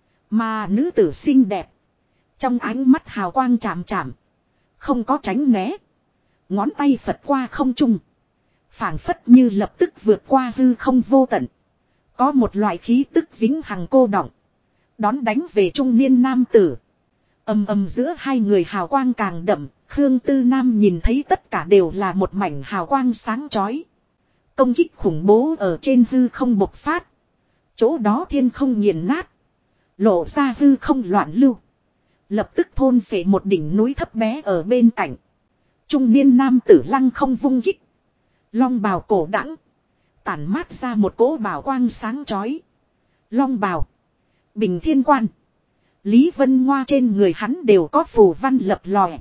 Mà nữ tử xinh đẹp. Trong ánh mắt hào quang chạm chạm. Không có tránh né. Ngón tay phật qua không trung. Phảng phất như lập tức vượt qua hư không vô tận. Có một loại khí tức vĩnh hằng cô đọng. Đón đánh về trung niên nam tử. Ầm ầm giữa hai người hào quang càng đậm. Khương Tư Nam nhìn thấy tất cả đều là một mảnh hào quang sáng chói. Công kích khủng bố ở trên hư không bộc phát. Chỗ đó thiên không nghiền nát. Lộ ra hư không loạn lưu. Lập tức thôn phệ một đỉnh núi thấp bé ở bên cạnh. Trung niên nam tử lăng không vung kích. Long bào cổ đãng. Tản mát ra một cỗ bảo quang sáng chói. Long bào. Bình thiên quan. Lý Vân Ngoa trên người hắn đều có phù văn lập lòe.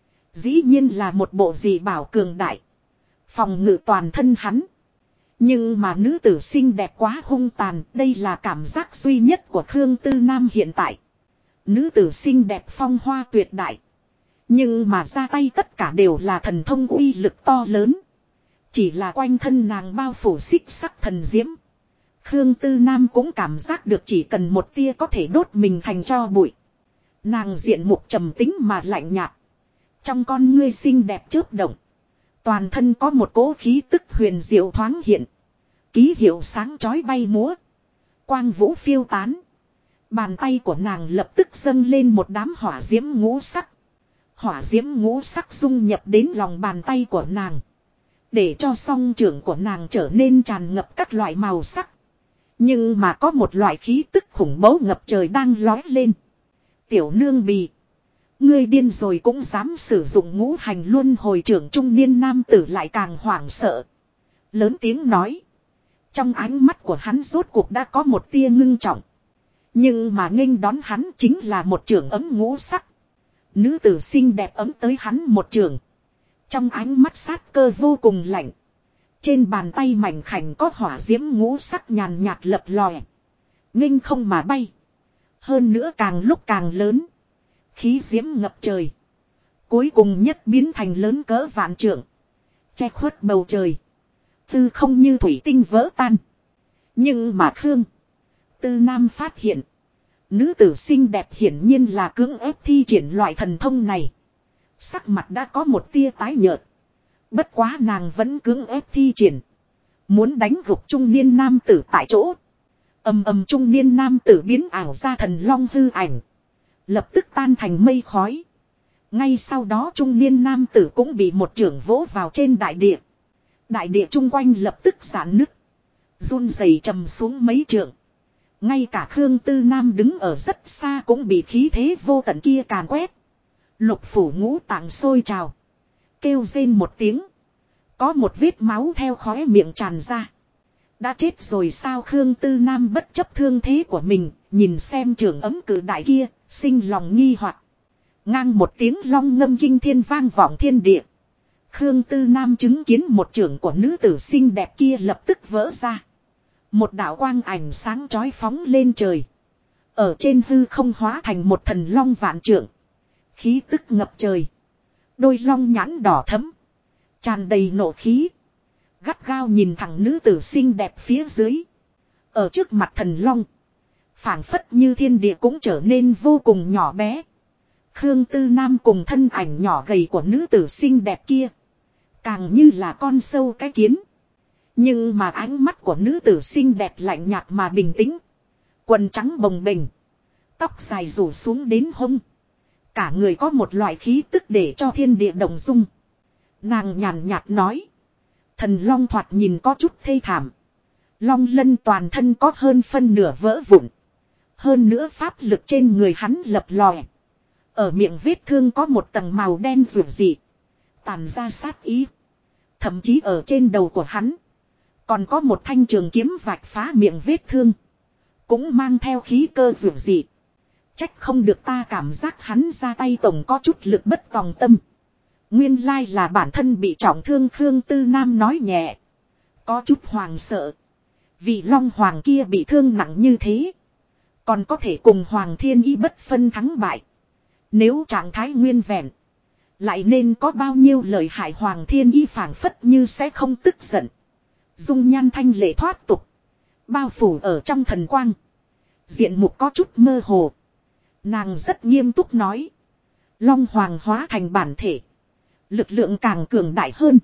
Dĩ nhiên là một bộ dị bảo cường đại. Phòng ngự toàn thân hắn. Nhưng mà nữ tử xinh đẹp quá hung tàn. Đây là cảm giác duy nhất của Khương Tư Nam hiện tại. Nữ tử xinh đẹp phong hoa tuyệt đại. Nhưng mà ra tay tất cả đều là thần thông uy lực to lớn. Chỉ là quanh thân nàng bao phủ xích sắc thần diễm. Khương Tư Nam cũng cảm giác được chỉ cần một tia có thể đốt mình thành tro bụi. Nàng diện mục trầm tính mà lạnh nhạt. Trong con ngươi xinh đẹp chớp động. Toàn thân có một cỗ khí tức huyền diệu thoáng hiện. Ký hiệu sáng chói bay múa. Quang vũ phiêu tán. Bàn tay của nàng lập tức dâng lên một đám hỏa diễm ngũ sắc. Hỏa diễm ngũ sắc dung nhập đến lòng bàn tay của nàng. Để cho song trưởng của nàng trở nên tràn ngập các loại màu sắc. Nhưng mà có một loại khí tức khủng bố ngập trời đang lói lên. Tiểu nương bì. Ngươi điên rồi cũng dám sử dụng ngũ hành luân hồi, trưởng trung niên nam tử lại càng hoảng sợ. Lớn tiếng nói. Trong ánh mắt của hắn rốt cuộc đã có một tia ngưng trọng. Nhưng mà nghênh đón hắn chính là một trưởng ấm ngũ sắc. Nữ tử xinh đẹp ấm tới hắn một trường. Trong ánh mắt sát cơ vô cùng lạnh. Trên bàn tay mảnh khảnh có hỏa diễm ngũ sắc nhàn nhạt lập lòe. Nghênh không mà bay. Hơn nữa càng lúc càng lớn. Khí diễm ngập trời. Cuối cùng nhất biến thành lớn cỡ vạn trượng. Che khuất bầu trời. Tư không như thủy tinh vỡ tan. Nhưng mà Khương Tư Nam phát hiện. Nữ tử xinh đẹp hiển nhiên là cưỡng ép thi triển loại thần thông này. Sắc mặt đã có một tia tái nhợt. Bất quá nàng vẫn cưỡng ép thi triển. Muốn đánh gục trung niên nam tử tại chỗ. Ầm ầm trung niên nam tử biến ảo ra thần long hư ảnh. Lập tức tan thành mây khói. Ngay sau đó trung niên nam tử cũng bị một chưởng vỗ vào trên đại địa. Đại địa chung quanh lập tức giãn nứt. Run rẩy trầm xuống mấy trượng. Ngay cả Khương Tư Nam đứng ở rất xa cũng bị khí thế vô tận kia càn quét. Lục phủ ngũ tạng sôi trào. Kêu rên một tiếng. Có một vết máu theo khóe miệng tràn ra. Đã chết rồi sao? Khương Tư Nam bất chấp thương thế của mình. Nhìn xem trường ấm cử đại kia. Sinh lòng nghi hoặc. Ngang một tiếng long ngâm kinh thiên vang vọng thiên địa. Khương Tư Nam chứng kiến một trưởng của nữ tử xinh đẹp kia lập tức vỡ ra. Một đạo quang ảnh sáng chói phóng lên trời. Ở trên hư không hóa thành một thần long vạn trượng. Khí tức ngập trời. Đôi long nhãn đỏ thẫm. Tràn đầy nộ khí. Gắt gao nhìn thẳng nữ tử xinh đẹp phía dưới. Ở trước mặt thần long. Phảng phất như thiên địa cũng trở nên vô cùng nhỏ bé. Khương Tư Nam cùng thân ảnh nhỏ gầy của nữ tử xinh đẹp kia. Càng như là con sâu cái kiến. Nhưng mà ánh mắt của nữ tử xinh đẹp lạnh nhạt mà bình tĩnh. Quần trắng bồng bềnh. Tóc dài rủ xuống đến hông. Cả người có một loại khí tức để cho thiên địa động dung. Nàng nhàn nhạt nói. Thần long thoạt nhìn có chút thê thảm. Long lân toàn thân có hơn phân nửa vỡ vụn. Hơn nữa pháp lực trên người hắn lập lòe. Ở miệng vết thương có một tầng màu đen rủi dị. Tàn ra sát ý. Thậm chí ở trên đầu của hắn. Còn có một thanh trường kiếm vạch phá miệng vết thương. Cũng mang theo khí cơ rủi dị. Trách không được ta cảm giác hắn ra tay tổng có chút lực bất tòng tâm. Nguyên lai là bản thân bị trọng thương. Khương Tư Nam nói nhẹ. Có chút hoàng sợ. Vì long hoàng kia bị thương nặng như thế. Còn có thể cùng Hoàng Thiên Y bất phân thắng bại. Nếu trạng thái nguyên vẹn. Lại nên có bao nhiêu lời hại. Hoàng Thiên Y phảng phất như sẽ không tức giận. Dung nhan thanh lệ thoát tục. Bao phủ ở trong thần quang. Diện mục có chút mơ hồ. Nàng rất nghiêm túc nói. Long hoàng hóa thành bản thể. Lực lượng càng cường đại hơn.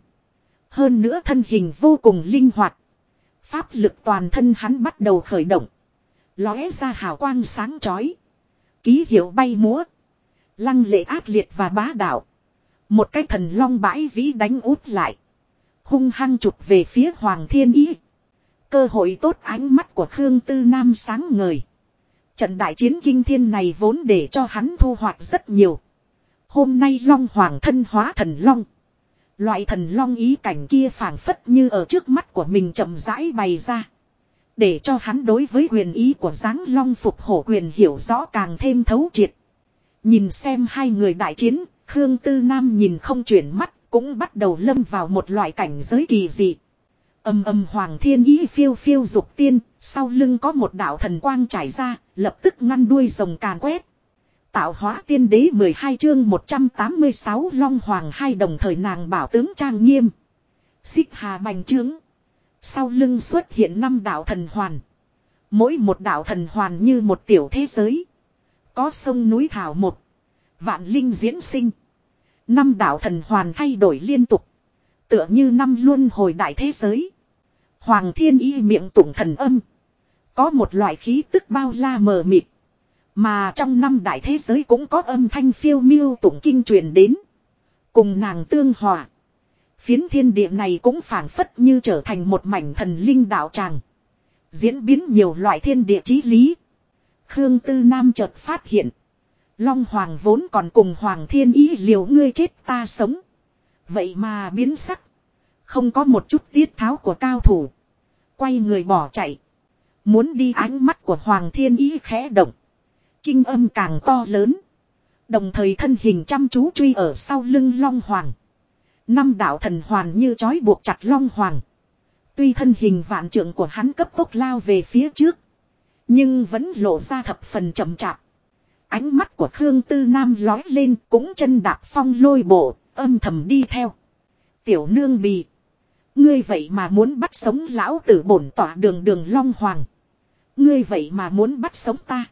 Hơn nữa thân hình vô cùng linh hoạt. Pháp lực toàn thân hắn bắt đầu khởi động. Lóe ra hào quang sáng chói. Ký hiệu bay múa. Lăng lệ ác liệt và bá đạo. Một cái thần long bãi vĩ đánh út lại. Hung hăng chụp về phía Hoàng Thiên Y. Cơ hội tốt. Ánh mắt của Khương Tư Nam sáng ngời. Trận đại chiến kinh thiên này vốn để cho hắn thu hoạch rất nhiều. Hôm nay long hoàng thân hóa thần long. Loại thần long ý cảnh kia phảng phất như ở trước mắt của mình chậm rãi bày ra. Để cho hắn đối với quyền ý của dáng long phục hổ quyền hiểu rõ càng thêm thấu triệt. Nhìn xem hai người đại chiến, Khương Tư Nam nhìn không chuyển mắt, cũng bắt đầu lâm vào một loại cảnh giới kỳ dị. Ầm ầm Hoàng Thiên Y phiêu phiêu dục tiên, sau lưng có một đạo thần quang trải ra, lập tức ngăn đuôi rồng càn quét. Tạo hóa tiên đế 12 chương 186 Long Hoàng hai đồng thời nàng bảo tướng trang nghiêm. Xích hà bành trướng. Sau lưng xuất hiện 5 đạo thần hoàn. Mỗi một đạo thần hoàn như một tiểu thế giới. Có sông núi thảo mộc. Vạn linh diễn sinh. 5 đạo thần hoàn thay đổi liên tục. Tựa như 5 luân hồi đại thế giới. Hoàng Thiên Y miệng tụng thần âm. Có một loại khí tức bao la mờ mịt. Mà trong 5 đại thế giới cũng có âm thanh phiêu miêu tụng kinh truyền đến. Cùng nàng tương hòa. Phiến thiên địa này cũng phảng phất như trở thành một mảnh thần linh đạo tràng. Diễn biến nhiều loại thiên địa chí lý. Khương Tư Nam chợt phát hiện. Long Hoàng vốn còn cùng Hoàng Thiên Y liều ngươi chết ta sống. Vậy mà biến sắc. Không có một chút tiết tháo của cao thủ. Quay người bỏ chạy. Muốn đi. Ánh mắt của Hoàng Thiên Y khẽ động. Kinh âm càng to lớn. Đồng thời thân hình chăm chú truy ở sau lưng Long Hoàng. Năm đạo thần hoàn như trói buộc chặt Long Hoàng. Tuy thân hình vạn trượng của hắn cấp tốc lao về phía trước. Nhưng vẫn lộ ra thập phần chậm chạp. Ánh mắt của Khương Tư Nam lói lên cũng chân đạp phong lôi bộ, âm thầm đi theo. Tiểu nương bì. Ngươi vậy mà muốn bắt sống lão tử bổn tỏa đường đường Long Hoàng. Ngươi vậy mà muốn bắt sống ta.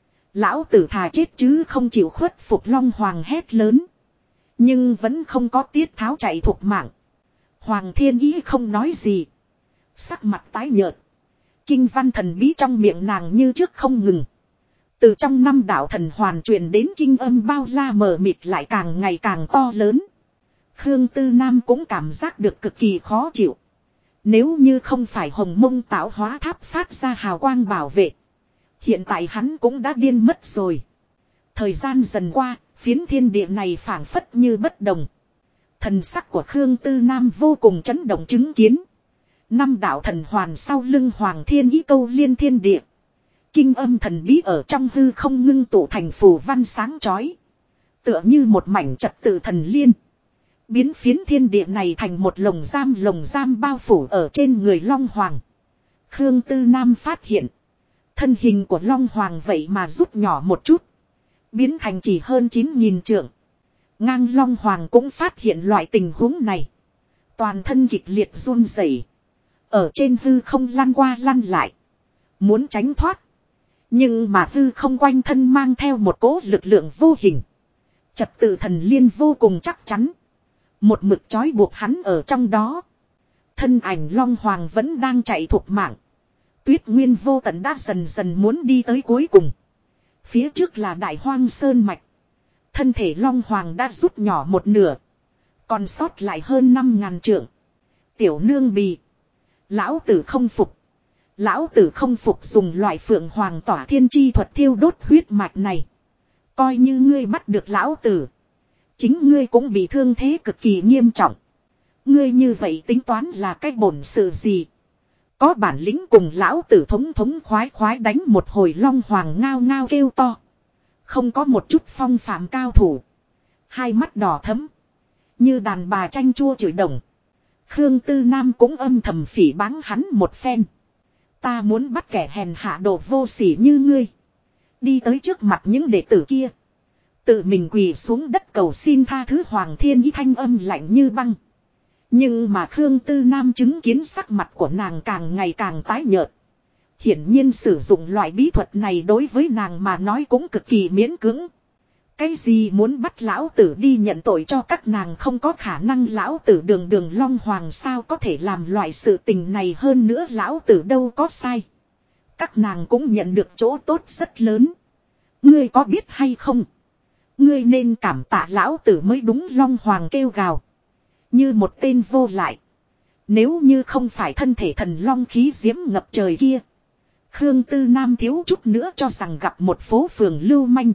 Lão tử thà chết chứ không chịu khuất phục Long Hoàng hét lớn. Nhưng vẫn không có tiết tháo chạy thục mạng. Hoàng Thiên Ý không nói gì. Sắc mặt tái nhợt. Kinh văn thần bí trong miệng nàng như trước không ngừng. Từ trong năm đạo thần hoàn truyền đến kinh âm bao la mờ mịt lại càng ngày càng to lớn. Khương Tư Nam cũng cảm giác được cực kỳ khó chịu. Nếu như không phải hồng mông tạo hóa tháp phát ra hào quang bảo vệ. Hiện tại hắn cũng đã điên mất rồi. Thời gian dần qua, phiến thiên địa này phảng phất như bất đồng. Thần sắc của Khương Tư Nam vô cùng chấn động chứng kiến. Năm đạo thần hoàn sau lưng Hoàng Thiên Ý câu liên thiên địa. Kinh âm thần bí ở trong hư không ngưng tụ thành phù văn sáng chói. Tựa như một mảnh trật tự thần liên. Biến phiến thiên địa này thành một lồng giam bao phủ ở trên người Long Hoàng. Khương Tư Nam phát hiện. Thân hình của Long Hoàng vậy mà rút nhỏ một chút. Biến thành chỉ hơn 9.000 trượng. Ngang Long Hoàng cũng phát hiện loại tình huống này. Toàn thân kịch liệt run rẩy, ở trên hư không lăn qua lăn lại. Muốn tránh thoát. Nhưng mà hư không quanh thân mang theo một cỗ lực lượng vô hình. Trật tự thần liên vô cùng chắc chắn. Một mực trói buộc hắn ở trong đó. Thân ảnh Long Hoàng vẫn đang chạy thục mạng. Tuyết nguyên vô tận đã dần dần muốn đi tới cuối cùng. Phía trước là Đại Hoang Sơn Mạch. Thân thể Long Hoàng đã rút nhỏ một nửa. Còn sót lại hơn 5.000 trượng. Tiểu nương bì. Lão tử không phục. Lão tử không phục dùng loại phượng hoàng tỏa thiên chi thuật thiêu đốt huyết mạch này. Coi như ngươi bắt được lão tử. Chính ngươi cũng bị thương thế cực kỳ nghiêm trọng. Ngươi như vậy tính toán là cái bổn sự gì? Có bản lĩnh cùng lão tử thống khoái đánh một hồi. Long Hoàng ngao ngao kêu to. Không có một chút phong phạm cao thủ. Hai mắt đỏ thẫm. Như đàn bà chanh chua chửi đồng. Khương Tư Nam cũng âm thầm phỉ báng hắn một phen. Ta muốn bắt kẻ hèn hạ đồ vô sỉ như ngươi. Đi tới trước mặt những đệ tử kia. Tự mình quỳ xuống đất cầu xin tha thứ. Hoàng Thiên Ý thanh âm lạnh như băng. Nhưng mà Khương Tư Nam chứng kiến sắc mặt của nàng càng ngày càng tái nhợt. Hiển nhiên sử dụng loại bí thuật này đối với nàng mà nói cũng cực kỳ miễn cưỡng. Cái gì muốn bắt lão tử đi nhận tội cho các nàng không có khả năng. Lão tử đường đường Long Hoàng sao có thể làm loại sự tình này, hơn nữa lão tử đâu có sai. Các nàng cũng nhận được chỗ tốt rất lớn. Ngươi có biết hay không? Ngươi nên cảm tạ lão tử mới đúng. Long Hoàng kêu gào. Như một tên vô lại. Nếu như không phải thân thể thần long khí diễm ngập trời kia. Khương Tư Nam thiếu chút nữa cho rằng gặp một phố phường lưu manh.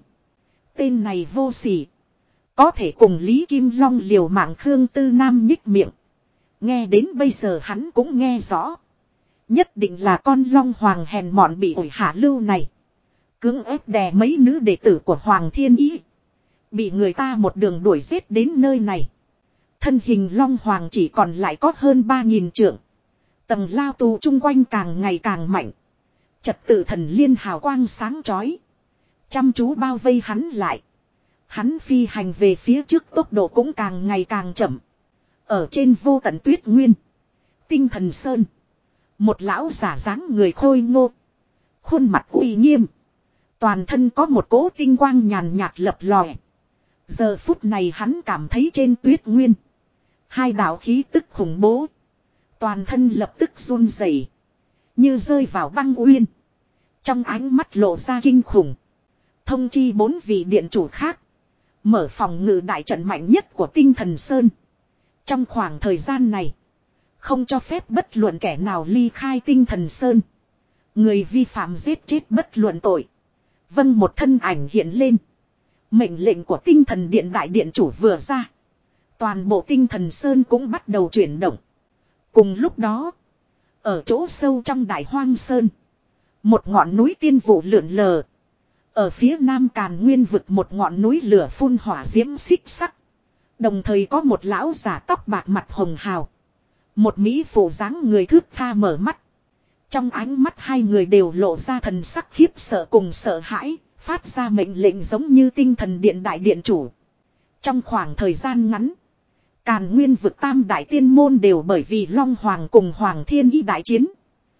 Tên này vô sỉ. Có thể cùng Lý Kim Long liều mạng. Khương Tư Nam nhích miệng. Nghe đến bây giờ hắn cũng nghe rõ. Nhất định là con Long Hoàng hèn mọn bị ổi hạ lưu này. Cưỡng ép đè mấy nữ đệ tử của Hoàng Thiên Ý. Bị người ta một đường đuổi giết đến nơi này. Thân hình Long Hoàng chỉ còn lại có hơn 3.000 trượng. Tầng lao tù chung quanh càng ngày càng mạnh. Trật tự thần liên hào quang sáng chói. Chăm chú bao vây hắn lại. Hắn phi hành về phía trước tốc độ cũng càng ngày càng chậm. Ở trên vô tận tuyết nguyên. Tinh thần sơn. Một lão giả dáng người khôi ngô. Khuôn mặt uy nghiêm. Toàn thân có một cỗ tinh quang nhàn nhạt lập lòe. Giờ phút này hắn cảm thấy trên tuyết nguyên. Hai đạo khí tức khủng bố. Toàn thân lập tức run rẩy, như rơi vào băng uyên. Trong ánh mắt lộ ra kinh khủng. Thông chi 4 vị điện chủ khác. Mở phòng ngự đại trận mạnh nhất của tinh thần sơn. Trong khoảng thời gian này. Không cho phép bất luận kẻ nào ly khai tinh thần sơn. Người vi phạm giết chết bất luận tội. Vâng, một thân ảnh hiện lên. Mệnh lệnh của tinh thần điện đại điện chủ vừa ra. Toàn bộ tinh thần sơn cũng bắt đầu chuyển động. Cùng lúc đó. Ở chỗ sâu trong Đại Hoang Sơn. Một ngọn núi tiên vụ lượn lờ. Ở phía nam Càn Nguyên vực một ngọn núi lửa phun hỏa diễm xích sắc. Đồng thời có một lão giả tóc bạc mặt hồng hào. Một mỹ phụ dáng người thướt tha mở mắt. Trong ánh mắt hai người đều lộ ra thần sắc khiếp sợ cùng sợ hãi, phát ra mệnh lệnh giống như tinh thần điện đại điện chủ. Trong khoảng thời gian ngắn, Càn Nguyên vực tam đại tiên môn đều bởi vì Long Hoàng cùng Hoàng Thiên Y đại chiến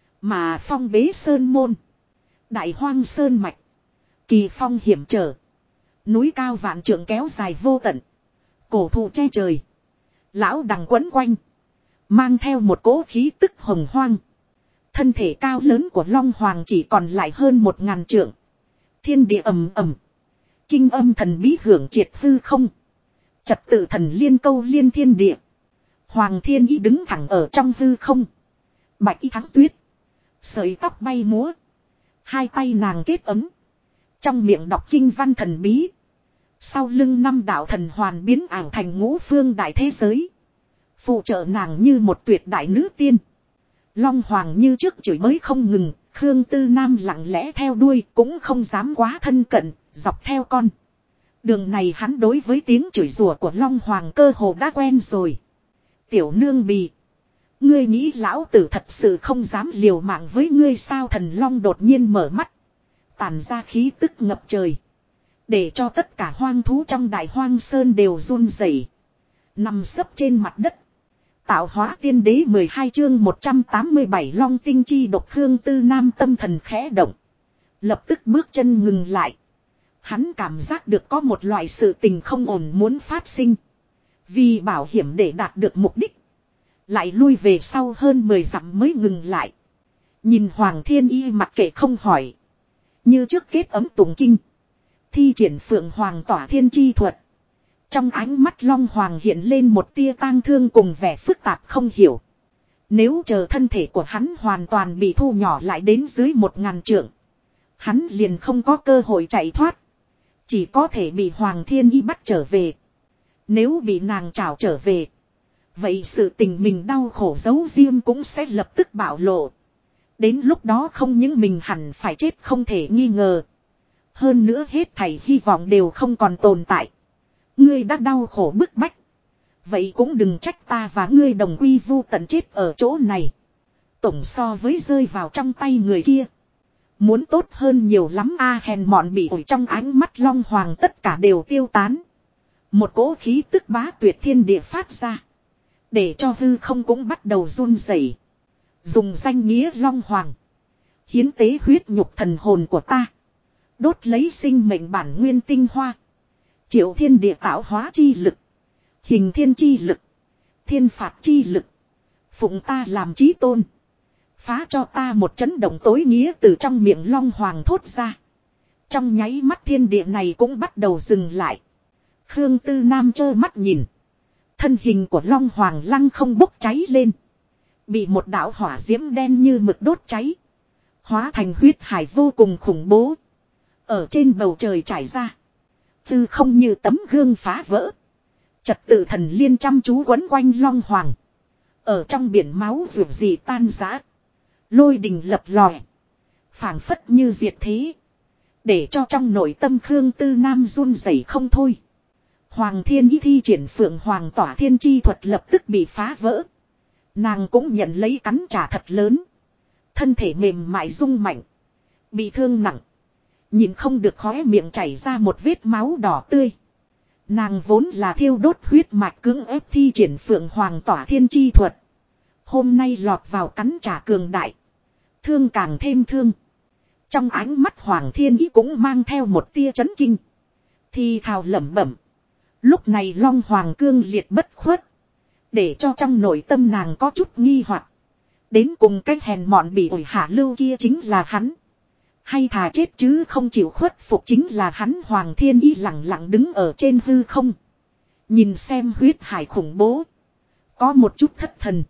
mà phong bế sơn môn. Đại Hoang Sơn mạch, kỳ phong hiểm trở, núi cao vạn trượng kéo dài vô tận, cổ thụ che trời, lão đằng quấn quanh, mang theo một cỗ khí tức hồng hoang. Thân thể cao lớn của Long Hoàng chỉ còn lại hơn 1000 trượng. Thiên địa ầm ầm, kinh âm thần bí hưởng triệt hư không. Trật tự thần liên câu liên thiên địa. Hoàng Thiên Y đứng thẳng ở trong hư không. Bạch y thắng tuyết, sợi tóc bay múa, hai tay nàng kết ấm, trong miệng đọc kinh văn thần bí. Sau lưng 5 đạo thần hoàn biến ảo thành ngũ phương đại thế giới, phụ trợ nàng như một tuyệt đại nữ tiên. Long Hoàng như trước chửi bới không ngừng, Khương Tư Nam lặng lẽ theo đuôi, cũng không dám quá thân cận, dọc theo con đường này hắn đối với tiếng chửi rủa của Long Hoàng cơ hồ đã quen rồi. Tiểu nương bì, ngươi nghĩ lão tử thật sự không dám liều mạng với ngươi sao? Thần Long đột nhiên mở mắt, tản ra khí tức ngập trời, để cho tất cả hoang thú trong Đại Hoang Sơn đều run rẩy, nằm sấp trên mặt đất. Tạo hóa tiên đế 12 chương 187 Long tinh chi độc. Khương Tư Nam tâm thần khẽ động, lập tức bước chân ngừng lại. Hắn cảm giác được có một loại sự tình không ổn muốn phát sinh. Vì bảo hiểm để đạt được mục đích, lại lui về sau hơn 10 dặm mới ngừng lại. Nhìn Hoàng Thiên Y mặc kệ không hỏi, như trước kết ấm tụng kinh, thi triển Phượng Hoàng tỏa thiên chi thuật. Trong ánh mắt Long Hoàng hiện lên một tia tang thương cùng vẻ phức tạp không hiểu. Nếu chờ thân thể của hắn hoàn toàn bị thu nhỏ lại đến dưới 1000 trượng, hắn liền không có cơ hội chạy thoát, chỉ có thể bị Hoàng Thiên Y bắt trở về. Nếu bị nàng trảo trở về, vậy sự tình mình đau khổ giấu riêng cũng sẽ lập tức bạo lộ. Đến lúc đó không những mình hẳn phải chết không thể nghi ngờ, hơn nữa hết thảy hy vọng đều không còn tồn tại. Ngươi đã đau khổ bức bách, vậy cũng đừng trách ta và ngươi đồng quy vu tận chết ở chỗ này. Tổng so với rơi vào trong tay người kia muốn tốt hơn nhiều lắm a. Hèn mọn bị ổi trong ánh mắt Long Hoàng tất cả đều tiêu tán. Một cỗ khí tức bá tuyệt thiên địa phát ra, để cho hư không cũng bắt đầu run rẩy. Dùng danh nghĩa Long Hoàng, hiến tế huyết nhục thần hồn của ta, đốt lấy sinh mệnh bản nguyên tinh hoa, triệu thiên địa tạo hóa chi lực, hình thiên chi lực, thiên phạt chi lực, phụng ta làm chí tôn, phá cho ta một chấn động tối nghĩa từ trong miệng Long Hoàng thốt ra. Trong nháy mắt thiên địa này cũng bắt đầu dừng lại. Khương Tư Nam trơ mắt nhìn, thân hình của Long Hoàng lăng không bốc cháy lên, bị một đạo hỏa diễm đen như mực đốt cháy, hóa thành huyết hải vô cùng khủng bố, ở trên bầu trời trải ra. Tư không như tấm gương phá vỡ, trật tự thần liên chăm chú quấn quanh Long Hoàng. Ở trong biển máu vượt gì tan rã, lôi đình lập lòe, phảng phất như diệt thế, để cho trong nội tâm Khương Tư Nam run rẩy không thôi. Hoàng Thiên Y thi triển Phượng Hoàng tỏa thiên chi thuật lập tức bị phá vỡ. Nàng cũng nhận lấy cắn trả thật lớn, thân thể mềm mại rung mạnh, bị thương nặng, nhìn không được khóe miệng chảy ra một vết máu đỏ tươi. Nàng vốn là thiêu đốt huyết mạch cưỡng ép thi triển Phượng Hoàng tỏa thiên chi thuật, hôm nay lọt vào cắn trả cường đại, thương càng thêm thương. Trong ánh mắt Hoàng Thiên Y cũng mang theo một tia chấn kinh, thì thào lẩm bẩm. Lúc này Long Hoàng cương liệt bất khuất, để cho trong nội tâm nàng có chút nghi hoặc. Đến cùng cái hèn mọn bị ổi hạ lưu kia chính là hắn, hay thà chết chứ không chịu khuất phục chính là hắn? Hoàng Thiên Y lặng lặng đứng ở trên hư không, nhìn xem huyết hải khủng bố, có một chút thất thần.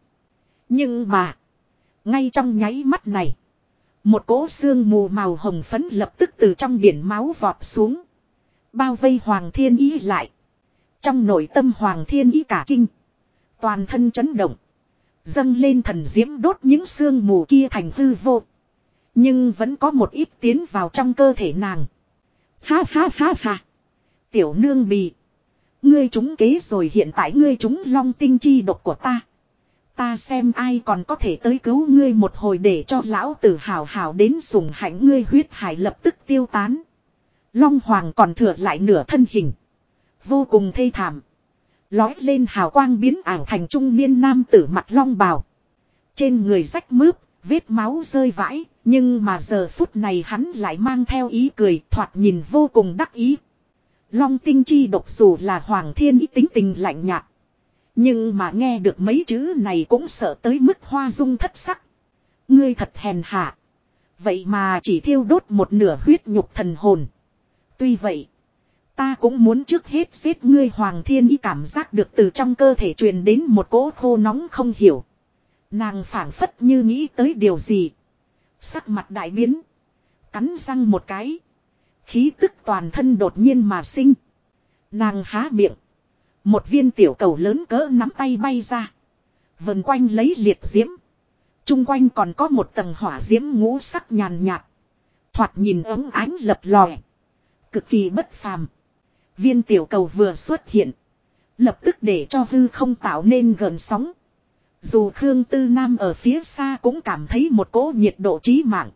Nhưng mà ngay trong nháy mắt này, một cỗ sương mù màu hồng phấn lập tức từ trong biển máu vọt xuống, bao vây Hoàng Thiên Y lại. Trong nội tâm Hoàng Thiên Y cả kinh, toàn thân chấn động, dâng lên thần diễm đốt những sương mù kia thành hư vô. Nhưng vẫn có một ít tiến vào trong cơ thể nàng. Ha ha ha ha. Tiểu nương bì, Ngươi trúng kế rồi, hiện tại ngươi trúng long tinh chi độc của ta. Ta xem ai còn có thể tới cứu ngươi một hồi, để cho lão tử hào hào đến sủng hạnh ngươi. Huyết hải lập tức tiêu tán. Long hoàng còn thừa lại nửa thân hình. Vô cùng thê thảm. Lói lên hào quang biến ảo thành trung niên nam tử mặc long bào. Trên người rách mướp, vết máu rơi vãi. Nhưng mà giờ phút này hắn lại mang theo ý cười, thoạt nhìn vô cùng đắc ý. Long tinh chi độc dù là Hoàng Thiên Ý tính tình lạnh nhạt. Nhưng mà nghe được mấy chữ này cũng sợ tới mức hoa dung thất sắc. Ngươi thật hèn hạ. Vậy mà chỉ thiêu đốt một nửa huyết nhục thần hồn. Tuy vậy, ta cũng muốn trước hết giết ngươi. Hoàng Thiên Ý cảm giác được từ trong cơ thể truyền đến một cỗ khô nóng không hiểu. Nàng phảng phất như nghĩ tới điều gì. Sắc mặt đại biến. Cắn răng một cái. Khí tức toàn thân đột nhiên mà sinh. Nàng há miệng. Một viên tiểu cầu lớn cỡ nắm tay bay ra. Vần quanh lấy liệt diễm. Trung quanh còn có một tầng hỏa diễm ngũ sắc nhàn nhạt. Thoạt nhìn ống ánh lập lòe. Cực kỳ bất phàm. Viên tiểu cầu vừa xuất hiện. Lập tức để cho hư không tạo nên gợn sóng. Dù Khương Tư Nam ở phía xa cũng cảm thấy một cỗ nhiệt độ chí mạng.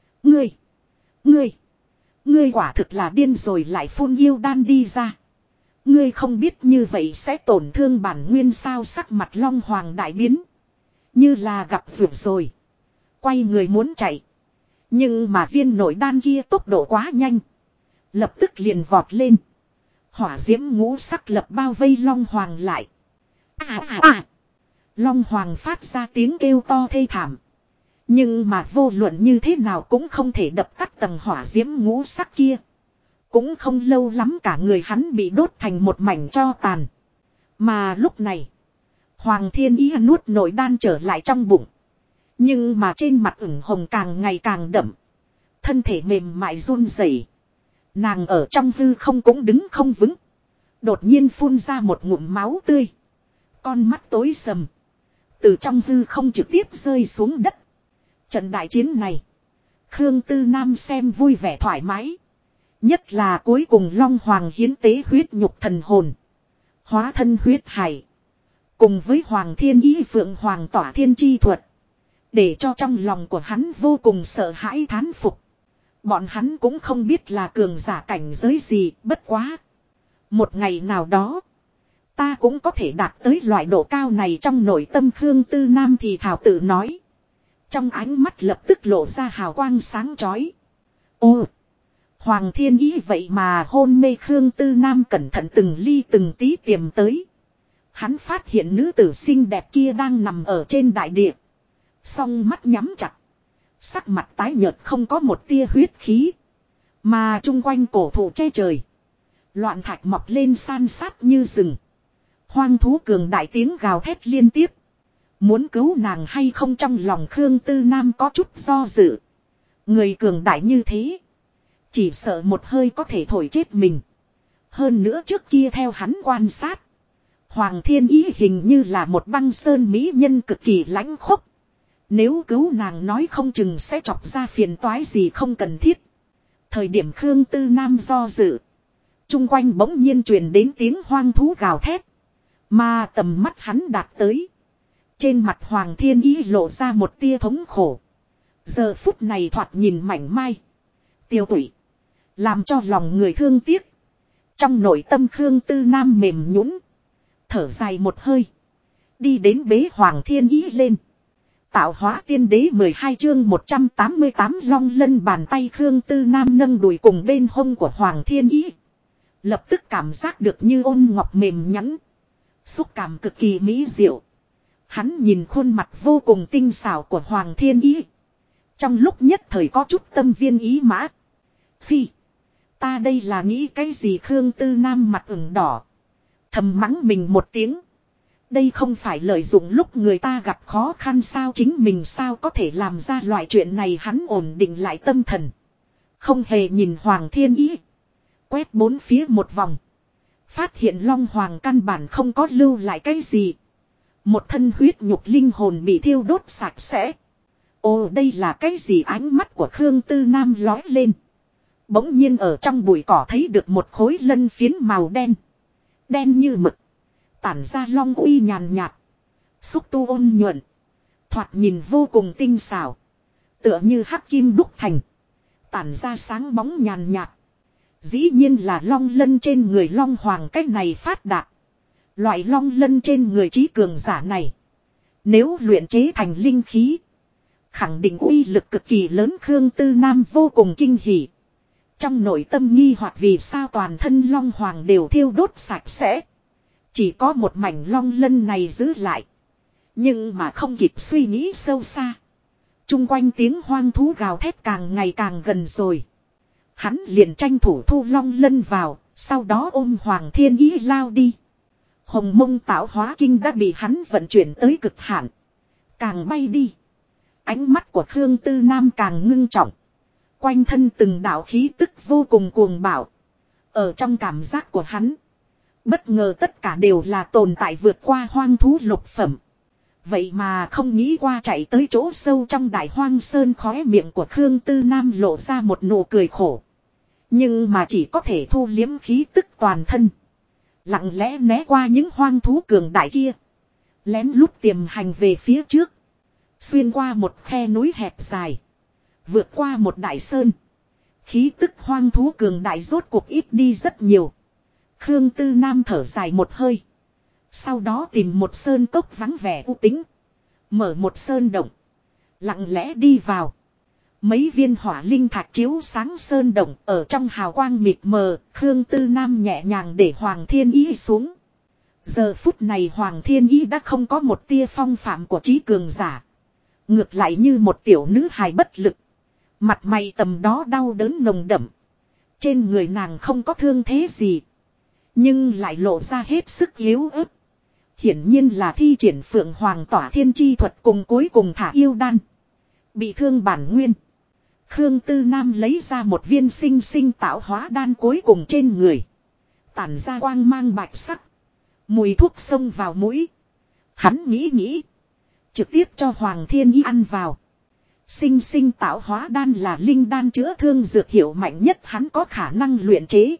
Ngươi quả thực là điên rồi, lại phun yêu đan đi ra. Ngươi không biết như vậy sẽ tổn thương bản nguyên sao? Sắc mặt Long Hoàng đại biến. Như là gặp vượt rồi. Quay người muốn chạy. Nhưng mà viên nội đan kia tốc độ quá nhanh. Lập tức liền vọt lên. Hỏa diễm ngũ sắc lập bao vây Long Hoàng lại. Long Hoàng phát ra tiếng kêu to thê thảm. Nhưng mà vô luận như thế nào cũng không thể đập tắt tầng hỏa diễm ngũ sắc kia. Cũng không lâu lắm cả người hắn bị đốt thành một mảnh tro tàn. Mà lúc này, Hoàng Thiên Ý nuốt nội đan trở lại trong bụng. Nhưng mà trên mặt ửng hồng càng ngày càng đậm. Thân thể mềm mại run rẩy. Nàng ở trong hư không cũng đứng không vững. Đột nhiên phun ra một ngụm máu tươi. Con mắt tối sầm. Từ trong hư không trực tiếp rơi xuống đất. Trận đại chiến này, Khương Tư Nam xem vui vẻ thoải mái. Nhất là cuối cùng Long Hoàng hiến tế huyết nhục thần hồn. Hóa thân huyết hải. Cùng với Hoàng Thiên Ý Phượng Hoàng tỏa thiên chi thuật. Để cho trong lòng của hắn vô cùng sợ hãi thán phục. Bọn hắn cũng không biết là cường giả cảnh giới gì, bất quá. Một ngày nào đó, ta cũng có thể đạt tới loại độ cao này. Trong nội tâm Khương Tư Nam thì thảo tự nói. Trong ánh mắt lập tức lộ ra hào quang sáng chói. Ô! Hoàng Thiên Ý vậy mà hôn mê. Khương Tư Nam cẩn thận từng ly từng tí tìm tới. Hắn phát hiện nữ tử xinh đẹp kia đang nằm ở trên đại địa. Song mắt nhắm chặt. Sắc mặt tái nhợt không có một tia huyết khí. Mà chung quanh cổ thụ che trời. Loạn thạch mọc lên san sát như rừng. Hoang thú cường đại tiếng gào thét liên tiếp. Muốn cứu nàng hay không, trong lòng Khương Tư Nam có chút do dự. Người cường đại như thế, chỉ sợ một hơi có thể thổi chết mình. Hơn nữa trước kia theo hắn quan sát, Hoàng Thiên Ý hình như là một băng sơn mỹ nhân cực kỳ lãnh khốc. Nếu cứu nàng nói không chừng sẽ chọc ra phiền toái gì không cần thiết. Thời điểm Khương Tư Nam do dự, chung quanh bỗng nhiên truyền đến tiếng hoang thú gào thét. Mà tầm mắt hắn đạt tới, trên mặt Hoàng Thiên Ý lộ ra một tia thống khổ. Giờ phút này thoạt nhìn mảnh mai, tiêu tụy, làm cho lòng người thương tiếc. Trong nội tâm Khương Tư Nam mềm nhũn, thở dài một hơi, đi đến bế Hoàng Thiên Ý lên. Tạo hóa tiên đế 12 chương 188 long lân bàn tay. Khương Tư Nam nâng đùi cùng bên hông của Hoàng Thiên Ý. Lập tức cảm giác được như ôn ngọc mềm nhẵn. Xúc cảm cực kỳ mỹ diệu. Hắn nhìn khuôn mặt vô cùng tinh xảo của Hoàng Thiên Ý. Trong lúc nhất thời có chút tâm viên ý mã. Phi, ta đây là nghĩ cái gì? Khương Tư Nam mặt ửng đỏ, thầm mắng mình một tiếng. Đây không phải lợi dụng lúc người ta gặp khó khăn sao? Chính mình sao có thể làm ra loại chuyện này? Hắn ổn định lại tâm thần, không hề nhìn Hoàng Thiên Ý. Quét bốn phía một vòng, phát hiện Long Hoàng căn bản không có lưu lại cái gì. Một thân huyết nhục linh hồn bị thiêu đốt sạch sẽ. Ồ, đây là cái gì? Ánh mắt của Khương Tư Nam lói lên. Bỗng nhiên ở trong bụi cỏ thấy được một khối lân phiến màu đen. Đen như mực. Tản ra long uy nhàn nhạt. Xúc tu ôn nhuận. Thoạt nhìn vô cùng tinh xảo. Tựa như hắc kim đúc thành. Tản ra sáng bóng nhàn nhạt. Dĩ nhiên là long lân trên người long hoàng cách này phát đạt. Loại long lân trên người trí cường giả này. Nếu luyện chế thành linh khí. Khẳng định uy lực cực kỳ lớn. Khương Tư Nam vô cùng kinh hỉ. Trong nội tâm nghi hoặc vì sao toàn thân long hoàng đều thiêu đốt sạch sẽ. Chỉ có một mảnh long lân này giữ lại. Nhưng mà không kịp suy nghĩ sâu xa. Trung quanh tiếng hoang thú gào thét càng ngày càng gần rồi. Hắn liền tranh thủ thu long lân vào. Sau đó ôm Hoàng Thiên Ý lao đi. Hồng Mông Tạo Hóa Kinh đã bị hắn vận chuyển tới cực hạn. Càng bay đi. Ánh mắt của Khương Tư Nam càng ngưng trọng. Quanh thân từng đạo khí tức vô cùng cuồng bạo. Ở trong cảm giác của hắn. Bất ngờ tất cả đều là tồn tại vượt qua hoang thú lục phẩm. Vậy mà không nghĩ qua chạy tới chỗ sâu trong đại hoang sơn. Khóe miệng của Khương Tư Nam lộ ra một nụ cười khổ. Nhưng mà chỉ có thể thu liếm khí tức toàn thân. Lặng lẽ né qua những hoang thú cường đại kia. Lén lút tiềm hành về phía trước. Xuyên qua một khe núi hẹp dài. Vượt qua một đại sơn. Khí tức hoang thú cường đại rốt cuộc ít đi rất nhiều. Khương Tư Nam thở dài một hơi. Sau đó tìm một sơn cốc vắng vẻ u tĩnh. Mở một sơn động. Lặng lẽ đi vào. Mấy viên hỏa linh thạch chiếu sáng sơn động. Ở trong hào quang mịt mờ. Khương Tư Nam nhẹ nhàng để Hoàng Thiên Ý xuống. Giờ phút này Hoàng Thiên Ý đã không có một tia phong phạm của trí cường giả. Ngược lại như một tiểu nữ hài bất lực. Mặt mày tầm đó đau đớn nồng đậm. Trên người nàng không có thương thế gì. Nhưng lại lộ ra hết sức yếu ớt. Hiển nhiên là thi triển Phượng Hoàng Tỏa Thiên Chi thuật cùng cuối cùng thả yêu đan. Bị thương bản nguyên. Khương Tư Nam lấy ra một viên sinh sinh tạo hóa đan cuối cùng trên người. Tản ra quang mang bạch sắc. Mùi thuốc xông vào mũi. Hắn nghĩ. Trực tiếp cho Hoàng Thiên Ý ăn vào. Sinh sinh tạo hóa đan là linh đan chữa thương dược hiệu mạnh nhất hắn có khả năng luyện chế.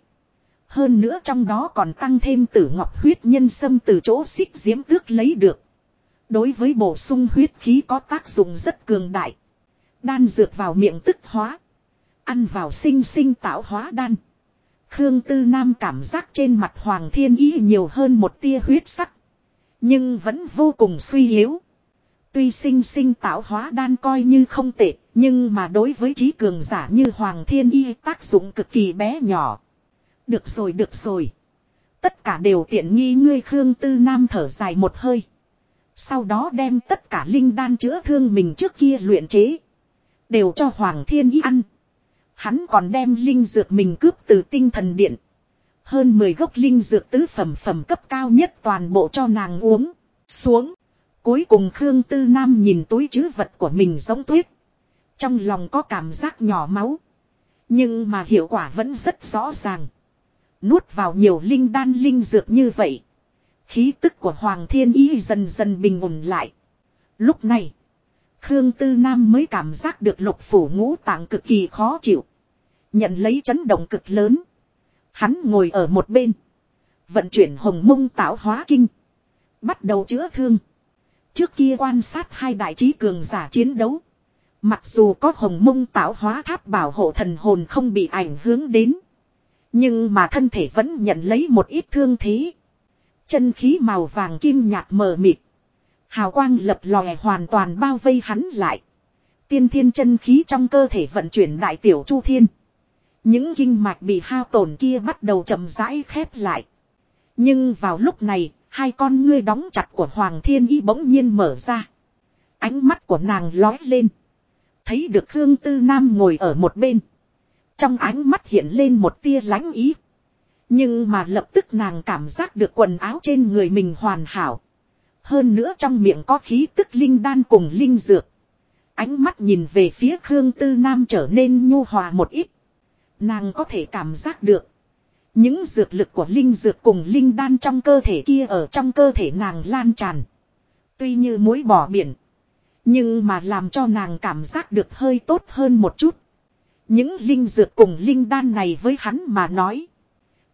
Hơn nữa trong đó còn tăng thêm tử ngọc huyết nhân sâm từ chỗ xích diễm tước lấy được. Đối với bổ sung huyết khí có tác dụng rất cường đại. Đan dược vào miệng tức hóa. Ăn vào sinh sinh tạo hóa đan. Khương Tư Nam cảm giác trên mặt Hoàng Thiên Ý nhiều hơn một tia huyết sắc. Nhưng vẫn vô cùng suy yếu. Tuy sinh sinh tạo hóa đan coi như không tệ. Nhưng mà đối với trí cường giả như Hoàng Thiên Ý tác dụng cực kỳ bé nhỏ. Được rồi. Tất cả đều tiện nghi ngươi. Khương Tư Nam thở dài một hơi. Sau đó đem tất cả linh đan chữa thương mình trước kia luyện chế. Đều cho Hoàng Thiên Ý ăn. Hắn còn đem linh dược mình cướp từ tinh thần điện. Hơn 10 gốc linh dược tứ phẩm cấp cao nhất toàn bộ cho nàng uống. Xuống. Cuối cùng Khương Tư Nam nhìn túi trữ vật của mình giống tuyết. Trong lòng có cảm giác nhỏ máu. Nhưng mà hiệu quả vẫn rất rõ ràng. Nuốt vào nhiều linh đan linh dược như vậy. Khí tức của Hoàng Thiên Ý dần dần bình ổn lại. Lúc này. Khương Tư Nam mới cảm giác được lục phủ ngũ tạng cực kỳ khó chịu. Nhận lấy chấn động cực lớn. Hắn ngồi ở một bên. Vận chuyển Hồng Mông Tạo Hóa Kinh. Bắt đầu chữa thương. Trước kia quan sát hai đại trí cường giả chiến đấu. Mặc dù có Hồng Mông Tạo Hóa Tháp bảo hộ thần hồn không bị ảnh hưởng đến. Nhưng mà thân thể vẫn nhận lấy một ít thương thế. Chân khí màu vàng kim nhạt mờ mịt. Hào quang lập lòe hoàn toàn bao vây hắn lại. Tiên thiên chân khí trong cơ thể vận chuyển đại tiểu chu thiên. Những kinh mạch bị hao tổn kia bắt đầu chậm rãi khép lại. Nhưng vào lúc này, hai con ngươi đóng chặt của Hoàng Thiên Ý bỗng nhiên mở ra. Ánh mắt của nàng lóe lên. Thấy được Khương Tư Nam ngồi ở một bên. Trong ánh mắt hiện lên một tia lánh ý. Nhưng mà lập tức nàng cảm giác được quần áo trên người mình hoàn hảo. Hơn nữa trong miệng có khí tức linh đan cùng linh dược. Ánh mắt nhìn về phía Khương Tư Nam trở nên nhu hòa một ít. Nàng có thể cảm giác được. Những dược lực của linh dược cùng linh đan trong cơ thể kia ở trong cơ thể nàng lan tràn. Tuy như muối bỏ biển. Nhưng mà làm cho nàng cảm giác được hơi tốt hơn một chút. Những linh dược cùng linh đan này với hắn mà nói.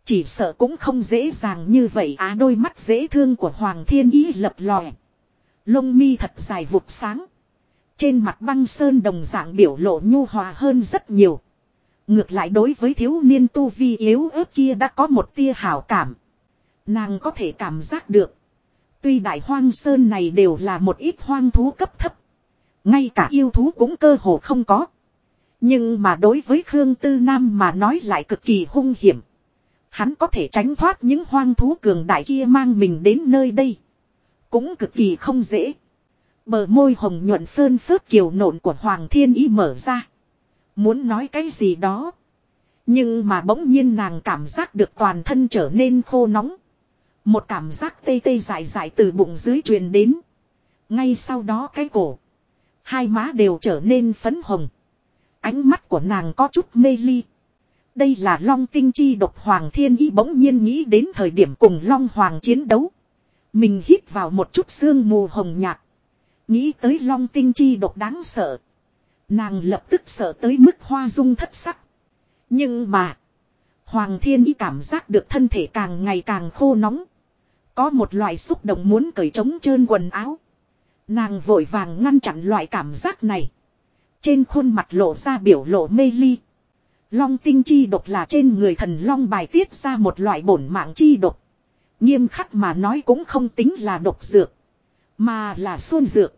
Chỉ sợ cũng không dễ dàng như vậy á. Đôi mắt dễ thương của Hoàng Thiên Ý lập lòe. Lông mi thật dài vụt sáng. Trên mặt băng sơn đồng dạng biểu lộ nhu hòa hơn rất nhiều. Ngược lại đối với thiếu niên tu vi yếu ớt kia đã có một tia hảo cảm. Nàng có thể cảm giác được. Tuy đại hoang sơn này đều là một ít hoang thú cấp thấp. Ngay cả yêu thú cũng cơ hồ không có. Nhưng mà đối với Khương Tư Nam mà nói lại cực kỳ hung hiểm. Hắn có thể tránh thoát những hoang thú cường đại kia mang mình đến nơi đây. Cũng cực kỳ không dễ. Bờ môi hồng nhuận phơn phớt kiều nộn của Hoàng Thiên Ý mở ra. Muốn nói cái gì đó. Nhưng mà bỗng nhiên nàng cảm giác được toàn thân trở nên khô nóng. Một cảm giác tê tê dại dại từ bụng dưới truyền đến. Ngay sau đó cái cổ. Hai má đều trở nên phấn hồng. Ánh mắt của nàng có chút mê ly. Đây là Long Tinh Chi độc. Hoàng Thiên Ý bỗng nhiên nghĩ đến thời điểm cùng Long Hoàng chiến đấu. Mình hít vào một chút sương mù hồng nhạt. Nghĩ tới Long Tinh Chi độc đáng sợ. Nàng lập tức sợ tới mức hoa dung thất sắc. Nhưng mà. Hoàng Thiên Ý cảm giác được thân thể càng ngày càng khô nóng. Có một loại xúc động muốn cởi trống trơn quần áo. Nàng vội vàng ngăn chặn loại cảm giác này. Trên khuôn mặt lộ ra biểu lộ mê ly. Long Tinh Chi độc là trên người thần long bài tiết ra một loại bổn mạng chi độc. Nghiêm khắc mà nói cũng không tính là độc dược. Mà là xuân dược.